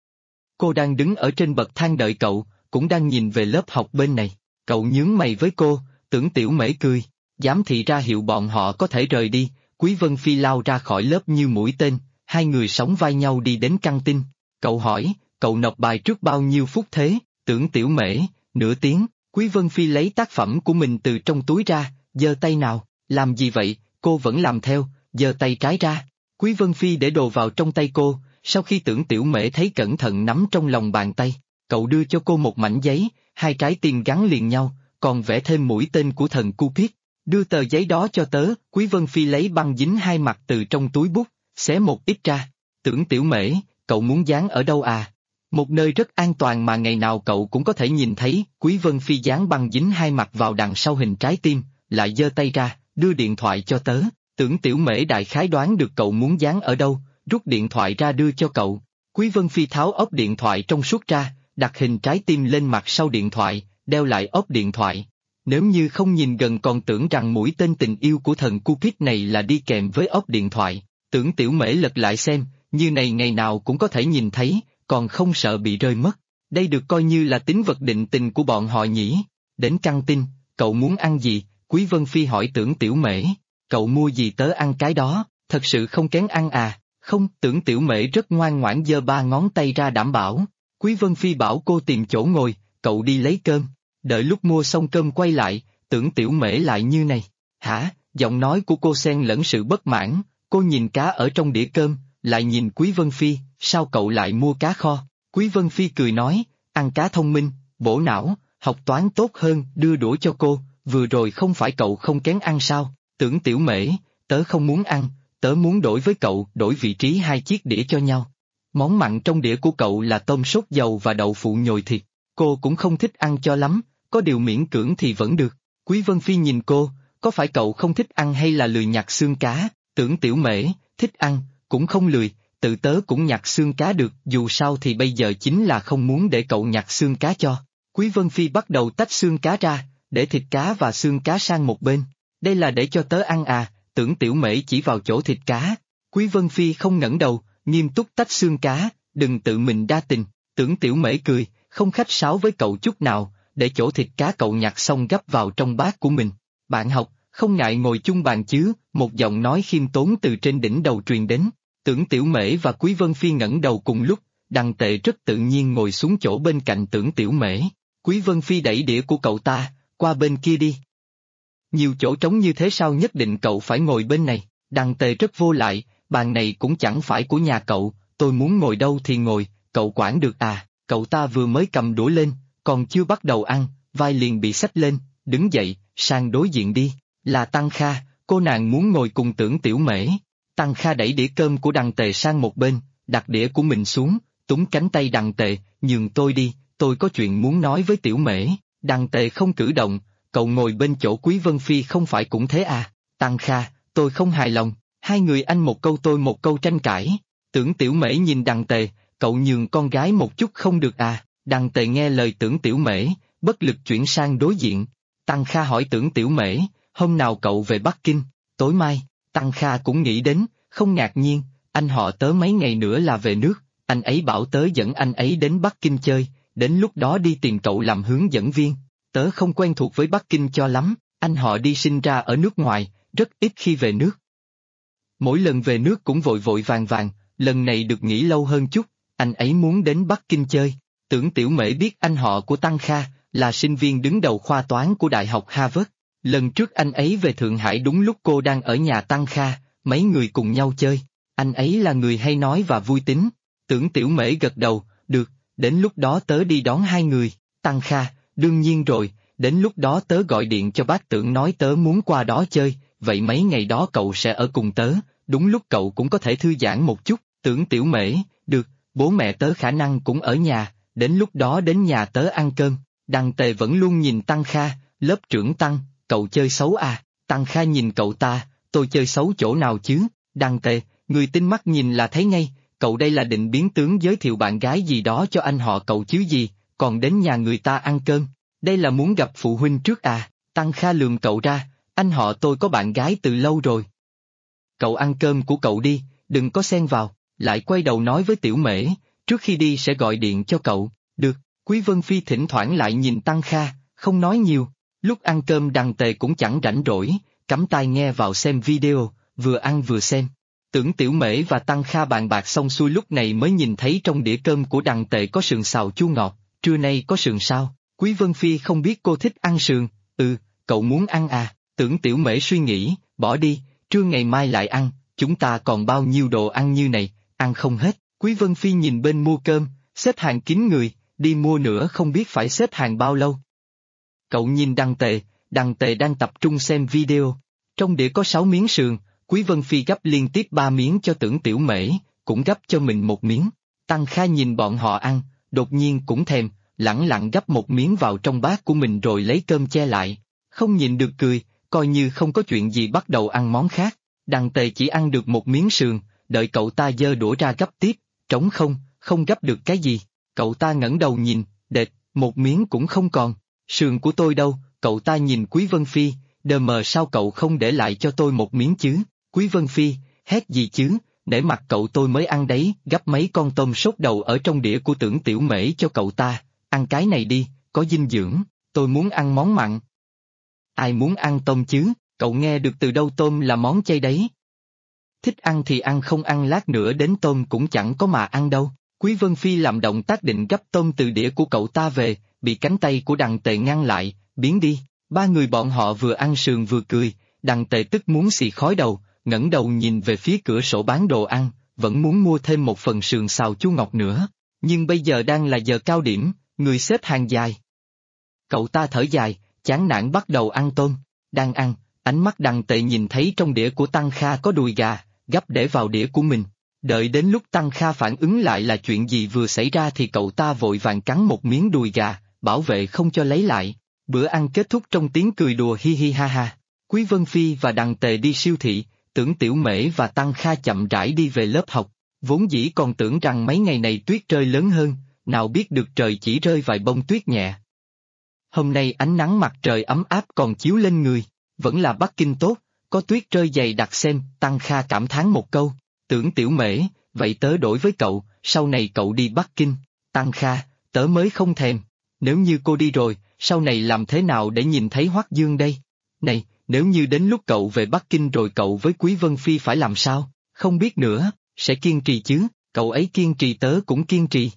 Cô đang đứng ở trên bậc thang đợi cậu, cũng đang nhìn về lớp học bên này. Cậu nhướng mày với cô, Tưởng Tiểu Mễ cười. Giám thị ra hiệu bọn họ có thể rời đi, Quý Vân Phi lao ra khỏi lớp như mũi tên, hai người sóng vai nhau đi đến căng tin. Cậu hỏi, cậu nộp bài trước bao nhiêu phút thế? Tưởng Tiểu Mễ, nửa tiếng. Quý Vân Phi lấy tác phẩm của mình từ trong túi ra, giơ tay nào, làm gì vậy? Cô vẫn làm theo, giơ tay trái ra. Quý Vân Phi để đồ vào trong tay cô, sau khi Tưởng Tiểu Mễ thấy cẩn thận nắm trong lòng bàn tay, cậu đưa cho cô một mảnh giấy, hai trái tim gắn liền nhau, còn vẽ thêm mũi tên của thần Cupid. Đưa tờ giấy đó cho tớ, Quý Vân Phi lấy băng dính hai mặt từ trong túi bút, xé một ít ra. Tưởng Tiểu Mễ, cậu muốn dán ở đâu à? Một nơi rất an toàn mà ngày nào cậu cũng có thể nhìn thấy. Quý Vân Phi dán băng dính hai mặt vào đằng sau hình trái tim, lại giơ tay ra, đưa điện thoại cho tớ. Tưởng Tiểu Mễ đại khái đoán được cậu muốn dán ở đâu, rút điện thoại ra đưa cho cậu. Quý Vân Phi tháo ốp điện thoại trong suốt ra, đặt hình trái tim lên mặt sau điện thoại, đeo lại ốp điện thoại. Nếu như không nhìn gần còn tưởng rằng mũi tên tình yêu của thần Cupid này là đi kèm với ốp điện thoại. Tưởng Tiểu Mễ lật lại xem, như này ngày nào cũng có thể nhìn thấy, còn không sợ bị rơi mất. Đây được coi như là tín vật định tình của bọn họ nhỉ. Đến căng tin, cậu muốn ăn gì? Quý Vân Phi hỏi Tưởng Tiểu Mễ. Cậu mua gì tớ ăn cái đó, thật sự không kén ăn à? Không, Tưởng Tiểu Mễ rất ngoan ngoãn giơ ba ngón tay ra đảm bảo. Quý Vân Phi bảo cô tìm chỗ ngồi, cậu đi lấy cơm. Đợi lúc mua xong cơm quay lại, Tưởng Tiểu Mễ lại như này. Hả? Giọng nói của cô xen lẫn sự bất mãn, cô nhìn cá ở trong đĩa cơm, lại nhìn Quý Vân Phi, sao cậu lại mua cá kho? Quý Vân Phi cười nói, ăn cá thông minh, bổ não, học toán tốt hơn, đưa đũa cho cô, vừa rồi không phải cậu không kén ăn sao? Tưởng Tiểu Mễ, tớ không muốn ăn, tớ muốn đổi với cậu, đổi vị trí hai chiếc đĩa cho nhau. Món mặn trong đĩa của cậu là tôm sốt dầu và đậu phụ nhồi thịt, cô cũng không thích ăn cho lắm, có điều miễn cưỡng thì vẫn được. Quý Vân Phi nhìn cô, có phải cậu không thích ăn hay là lười nhặt xương cá? Tưởng Tiểu Mễ, thích ăn, cũng không lười, tự tớ cũng nhặt xương cá được, dù sao thì bây giờ chính là không muốn để cậu nhặt xương cá cho. Quý Vân Phi bắt đầu tách xương cá ra, để thịt cá và xương cá sang một bên. Đây là để cho tớ ăn à? Tưởng Tiểu Mễ chỉ vào chỗ thịt cá. Quý Vân Phi không ngẩng đầu, nghiêm túc tách xương cá, đừng tự mình đa tình. Tưởng Tiểu Mễ cười, không khách sáo với cậu chút nào, để chỗ thịt cá cậu nhặt xong gắp vào trong bát của mình. Bạn học, không ngại ngồi chung bàn chứ, một giọng nói khiêm tốn từ trên đỉnh đầu truyền đến. Tưởng Tiểu Mễ và Quý Vân Phi ngẩng đầu cùng lúc, Đằng Tệ rất tự nhiên ngồi xuống chỗ bên cạnh Tưởng Tiểu Mễ. Quý Vân Phi đẩy đĩa của cậu ta, qua bên kia đi. Nhiều chỗ trống như thế sao nhất định cậu phải ngồi bên này? Đằng Tề rất vô lại, bàn này cũng chẳng phải của nhà cậu, tôi muốn ngồi đâu thì ngồi, cậu quản được à? Cậu ta vừa mới cầm đũa lên, còn chưa bắt đầu ăn, vai liền bị xách lên, đứng dậy, sang đối diện đi. Là Tăng Kha, cô nàng muốn ngồi cùng Tưởng Tiểu Mễ. Tăng Kha đẩy đĩa cơm của Đằng Tề sang một bên, đặt đĩa của mình xuống, túm cánh tay Đằng Tề, nhường tôi đi, tôi có chuyện muốn nói với Tiểu Mễ. Đằng Tề không cử động, cậu ngồi bên chỗ Quý Vân Phi không phải cũng thế à? Tăng Kha, tôi không hài lòng, hai người anh một câu tôi một câu tranh cãi. Tưởng Tiểu Mễ nhìn Đằng Tề, cậu nhường con gái một chút không được à? Đằng Tề nghe lời Tưởng Tiểu Mễ, bất lực chuyển sang đối diện. Tăng Kha hỏi Tưởng Tiểu Mễ, hôm nào cậu về Bắc Kinh? Tối mai. Tăng Kha cũng nghĩ đến, không ngạc nhiên, anh họ tớ mấy ngày nữa là về nước, anh ấy bảo tớ dẫn anh ấy đến Bắc Kinh chơi, đến lúc đó đi tìm cậu làm hướng dẫn viên. Tớ không quen thuộc với Bắc Kinh cho lắm, anh họ đi sinh ra ở nước ngoài, rất ít khi về nước. Mỗi lần về nước cũng vội vội vàng vàng, lần này được nghỉ lâu hơn chút, anh ấy muốn đến Bắc Kinh chơi. Tưởng Tiểu Mễ biết anh họ của Tăng Kha, là sinh viên đứng đầu khoa toán của Đại học Harvard. Lần trước anh ấy về Thượng Hải đúng lúc cô đang ở nhà Tăng Kha, mấy người cùng nhau chơi. Anh ấy là người hay nói và vui tính. Tưởng Tiểu Mễ gật đầu, được, đến lúc đó tớ đi đón hai người. Tăng Kha, đương nhiên rồi, đến lúc đó tớ gọi điện cho bác Tưởng nói tớ muốn qua đó chơi, vậy mấy ngày đó cậu sẽ ở cùng tớ, đúng lúc cậu cũng có thể thư giãn một chút. Tưởng Tiểu Mễ, được, bố mẹ tớ khả năng cũng ở nhà, đến lúc đó đến nhà tớ ăn cơm. Đằng Tề vẫn luôn nhìn Tăng Kha, lớp trưởng Tăng, cậu chơi xấu à? Tăng Kha nhìn cậu ta, tôi chơi xấu chỗ nào chứ? Đằng Tề, người tinh mắt nhìn là thấy ngay, cậu đây là định biến tướng giới thiệu bạn gái gì đó cho anh họ cậu chứ gì, còn đến nhà người ta ăn cơm, đây là muốn gặp phụ huynh trước à? Tăng Kha lườm cậu ra, anh họ tôi có bạn gái từ lâu rồi. Cậu ăn cơm của cậu đi, đừng có xen vào, lại quay đầu nói với Tiểu Mễ, trước khi đi sẽ gọi điện cho cậu, được. Quý Vân Phi thỉnh thoảng lại nhìn Tăng Kha, không nói nhiều. Lúc ăn cơm Đằng Tề cũng chẳng rảnh rỗi, cắm tai nghe vào xem video, vừa ăn vừa xem. Tưởng Tiểu Mễ và Tăng Kha bàn bạc xong xuôi lúc này mới nhìn thấy trong đĩa cơm của Đằng Tề có sườn xào chua ngọt, trưa nay có sườn sao? Quý Vân Phi không biết cô thích ăn sườn, cậu muốn ăn à? Tưởng Tiểu Mễ suy nghĩ, bỏ đi, trưa ngày mai lại ăn, chúng ta còn bao nhiêu đồ ăn như này, ăn không hết. Quý Vân Phi nhìn bên mua cơm, xếp hàng kín người, đi mua nữa không biết phải xếp hàng bao lâu. Cậu nhìn Đằng Tề đang tập trung xem video. Trong đĩa có 6 miếng sườn, Quý Vân Phi gắp liên tiếp 3 miếng cho Tưởng Tiểu Mễ, cũng gắp cho mình một miếng. Tăng Kha nhìn bọn họ ăn, đột nhiên cũng thèm, lẳng lặng gắp một miếng vào trong bát của mình rồi lấy cơm che lại. Không nhìn được cười, coi như không có chuyện gì bắt đầu ăn món khác. Đằng Tề chỉ ăn được một miếng sườn, đợi cậu ta giơ đũa ra gắp tiếp, trống không, không gắp được cái gì. Cậu ta ngẩng đầu nhìn, đệt, một miếng cũng không còn. Sườn của tôi đâu? Cậu ta nhìn Quý Vân Phi, đờ mờ sao cậu không để lại cho tôi một miếng chứ? Quý Vân Phi, hét gì chứ, để mặt cậu tôi mới ăn đấy, gắp mấy con tôm sốt đầu ở trong đĩa của Tưởng Tiểu Mễ cho cậu ta, ăn cái này đi, có dinh dưỡng, tôi muốn ăn món mặn. Ai muốn ăn tôm chứ, cậu nghe được từ đâu tôm là món chay đấy. Thích ăn thì ăn không ăn lát nữa đến tôm cũng chẳng có mà ăn đâu. Quý Vân Phi làm động tác định gắp tôm từ đĩa của cậu ta về, bị cánh tay của Đằng Tề ngăn lại, biến đi. Ba người bọn họ vừa ăn sườn vừa cười, Đằng Tề tức muốn xì khói đầu, ngẩng đầu nhìn về phía cửa sổ bán đồ ăn, vẫn muốn mua thêm một phần sườn xào chua ngọt nữa. Nhưng bây giờ đang là giờ cao điểm, người xếp hàng dài. Cậu ta thở dài, chán nản bắt đầu ăn tôm. Đang ăn, ánh mắt Đằng Tề nhìn thấy trong đĩa của Tăng Kha có đùi gà, gắp để vào đĩa của mình. Đợi đến lúc Tăng Kha phản ứng lại là chuyện gì vừa xảy ra thì cậu ta vội vàng cắn một miếng đùi gà, bảo vệ không cho lấy lại. Bữa ăn kết thúc trong tiếng cười đùa hi hi ha ha. Quý Vân Phi và Đằng Tề đi siêu thị, Tưởng Tiểu Mễ và Tăng Kha chậm rãi đi về lớp học. Vốn dĩ còn tưởng rằng mấy ngày này tuyết rơi lớn hơn, nào biết được trời chỉ rơi vài bông tuyết nhẹ. Hôm nay ánh nắng mặt trời ấm áp còn chiếu lên người, vẫn là Bắc Kinh tốt, có tuyết rơi dày đặc xem. Tăng Kha cảm thán một câu. Tưởng Tiểu Mễ, vậy tớ đổi với cậu, sau này cậu đi Bắc Kinh. Tăng Kha, tớ mới không thèm. Nếu như cô đi rồi, sau này làm thế nào để nhìn thấy Hoắc Dương đây? Này, nếu như đến lúc cậu về Bắc Kinh rồi cậu với Quý Vân Phi phải làm sao? Không biết nữa, sẽ kiên trì chứ, cậu ấy kiên trì tớ cũng kiên trì.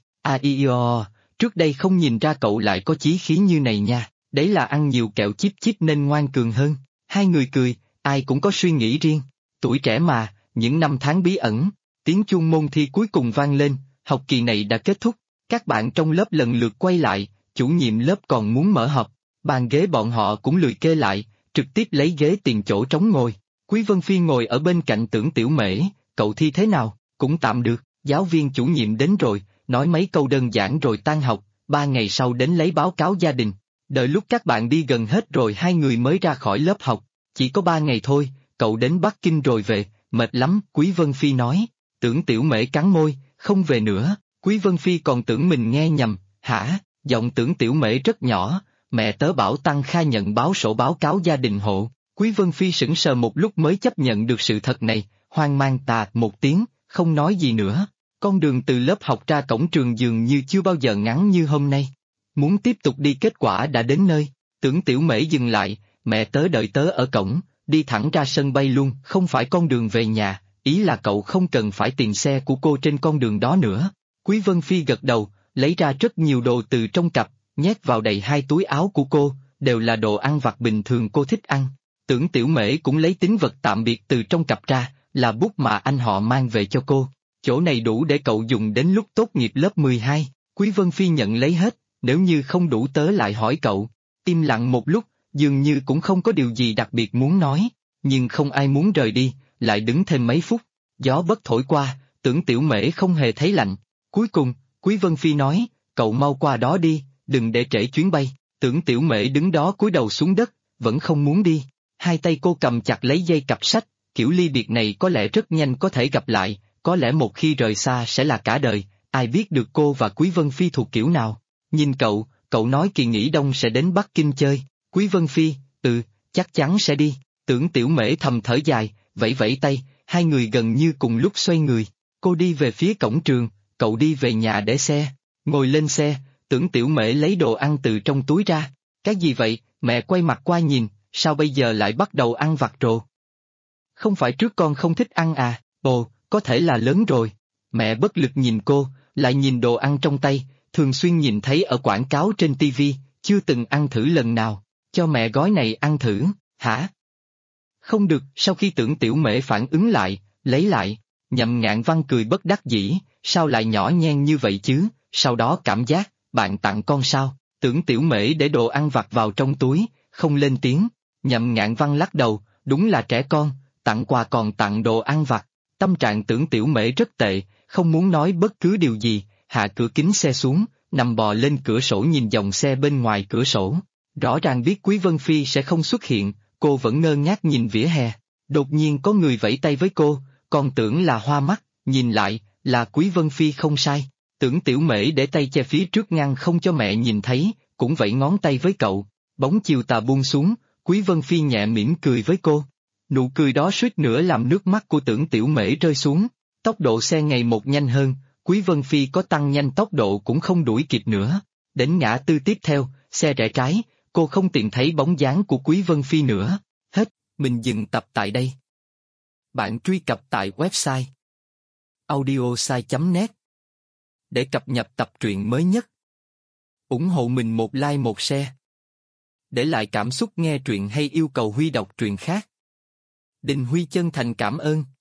Trước đây không nhìn ra cậu lại có chí khí như này nha, đấy là ăn nhiều kẹo chíp chíp nên ngoan cường hơn. Hai người cười, ai cũng có suy nghĩ riêng. Tuổi trẻ mà, những năm tháng bí ẩn, tiếng chuông môn thi cuối cùng vang lên, học kỳ này đã kết thúc. Các bạn trong lớp lần lượt quay lại, chủ nhiệm lớp còn muốn mở họp, bàn ghế bọn họ cũng lười kê lại, trực tiếp lấy ghế tiền chỗ trống ngồi. Quý Vân Phi ngồi ở bên cạnh Tưởng Tiểu Mễ, cậu thi thế nào, cũng tạm được, giáo viên chủ nhiệm đến rồi, nói mấy câu đơn giản rồi tan học, 3 ngày sau đến lấy báo cáo gia đình. Đợi lúc các bạn đi gần hết rồi hai người mới ra khỏi lớp học, chỉ có 3 ngày thôi, cậu đến Bắc Kinh rồi về, mệt lắm, Quý Vân Phi nói. Tưởng Tiểu Mễ cắn môi, không về nữa, Quý Vân Phi còn tưởng mình nghe nhầm, hả, giọng Tưởng Tiểu Mễ rất nhỏ, mẹ tớ bảo Tăng Kha nhận báo sổ báo cáo gia đình hộ. Quý Vân Phi sững sờ một lúc mới chấp nhận được sự thật này, hoang mang một tiếng, không nói gì nữa. Con đường từ lớp học ra cổng trường dường như chưa bao giờ ngắn như hôm nay. Muốn tiếp tục đi kết quả đã đến nơi, Tưởng Tiểu Mễ dừng lại, mẹ tớ đợi tớ ở cổng, đi thẳng ra sân bay luôn, không phải con đường về nhà, ý là cậu không cần phải tiền xe của cô trên con đường đó nữa. Quý Vân Phi gật đầu, lấy ra rất nhiều đồ từ trong cặp, nhét vào đầy 2 túi áo của cô, đều là đồ ăn vặt bình thường cô thích ăn. Tưởng Tiểu Mễ cũng lấy tín vật tạm biệt từ trong cặp ra, là bút mà anh họ mang về cho cô. Chỗ này đủ để cậu dùng đến lúc tốt nghiệp lớp 12, Quý Vân Phi nhận lấy hết, nếu như không đủ tớ lại hỏi cậu. Im lặng một lúc, dường như cũng không có điều gì đặc biệt muốn nói, nhưng không ai muốn rời đi, lại đứng thêm mấy phút. Gió bất thổi qua, Tưởng Tiểu Mễ không hề thấy lạnh. Cuối cùng, Quý Vân Phi nói, cậu mau qua đó đi, đừng để trễ chuyến bay. Tưởng Tiểu Mễ đứng đó cúi đầu xuống đất, vẫn không muốn đi. Hai tay cô cầm chặt lấy dây cặp sách, kiểu ly biệt này có lẽ rất nhanh có thể gặp lại, có lẽ một khi rời xa sẽ là cả đời, ai biết được cô và Quý Vân Phi thuộc kiểu nào. Nhìn cậu nói kỳ nghỉ đông sẽ đến Bắc Kinh chơi. Quý Vân Phi, chắc chắn sẽ đi. Tưởng Tiểu Mễ thầm thở dài, vẫy vẫy tay, hai người gần như cùng lúc xoay người. Cô đi về phía cổng trường, cậu đi về nhà để xe. Ngồi lên xe, Tưởng Tiểu Mễ lấy đồ ăn từ trong túi ra. Cái gì vậy? Mẹ quay mặt qua nhìn, sao bây giờ lại bắt đầu ăn vặt rồ? Không phải trước con không thích ăn à? Ồ, có thể là lớn rồi. Mẹ bất lực nhìn cô, lại nhìn đồ ăn trong tay, thường xuyên nhìn thấy ở quảng cáo trên TV, chưa từng ăn thử lần nào. Cho mẹ gói này ăn thử, hả? Không được, sau khi Tưởng Tiểu Mễ phản ứng lại, lấy lại, Nhậm Ngạn Văn cười bất đắc dĩ, sao lại nhỏ nhen như vậy chứ, sau đó cảm giác, bạn tặng con sao? Tưởng Tiểu Mễ để đồ ăn vặt vào trong túi, không lên tiếng. Nhậm Ngạn Văn lắc đầu, đúng là trẻ con, tặng quà còn tặng đồ ăn vặt. Tâm trạng Tưởng Tiểu Mễ rất tệ, không muốn nói bất cứ điều gì, hạ cửa kính xe xuống, nằm bò lên cửa sổ nhìn dòng xe bên ngoài cửa sổ. Rõ ràng biết Quý Vân Phi sẽ không xuất hiện, cô vẫn ngơ ngác nhìn vỉa hè. Đột nhiên có người vẫy tay với cô, còn tưởng là hoa mắt, nhìn lại, là Quý Vân Phi không sai. Tưởng Tiểu Mễ để tay che phía trước ngăn không cho mẹ nhìn thấy, cũng vẫy ngón tay với cậu. Bóng chiều tà buông xuống, Quý Vân Phi nhẹ mỉm cười với cô. Nụ cười đó suýt nữa làm nước mắt của Tưởng Tiểu Mễ rơi xuống. Tốc độ xe ngày một nhanh hơn, Quý Vân Phi có tăng nhanh tốc độ cũng không đuổi kịp nữa. Đến ngã tư tiếp theo, xe rẽ trái, cô không tiện thấy bóng dáng của Quý Vân Phi nữa. Hết, mình dừng tập tại đây. Bạn truy cập tại website audiosai.net để cập nhật tập truyện mới nhất. Ủng hộ mình một like một share. Để lại cảm xúc nghe truyện hay yêu cầu Huy đọc truyện khác. Đình Huy chân thành cảm ơn.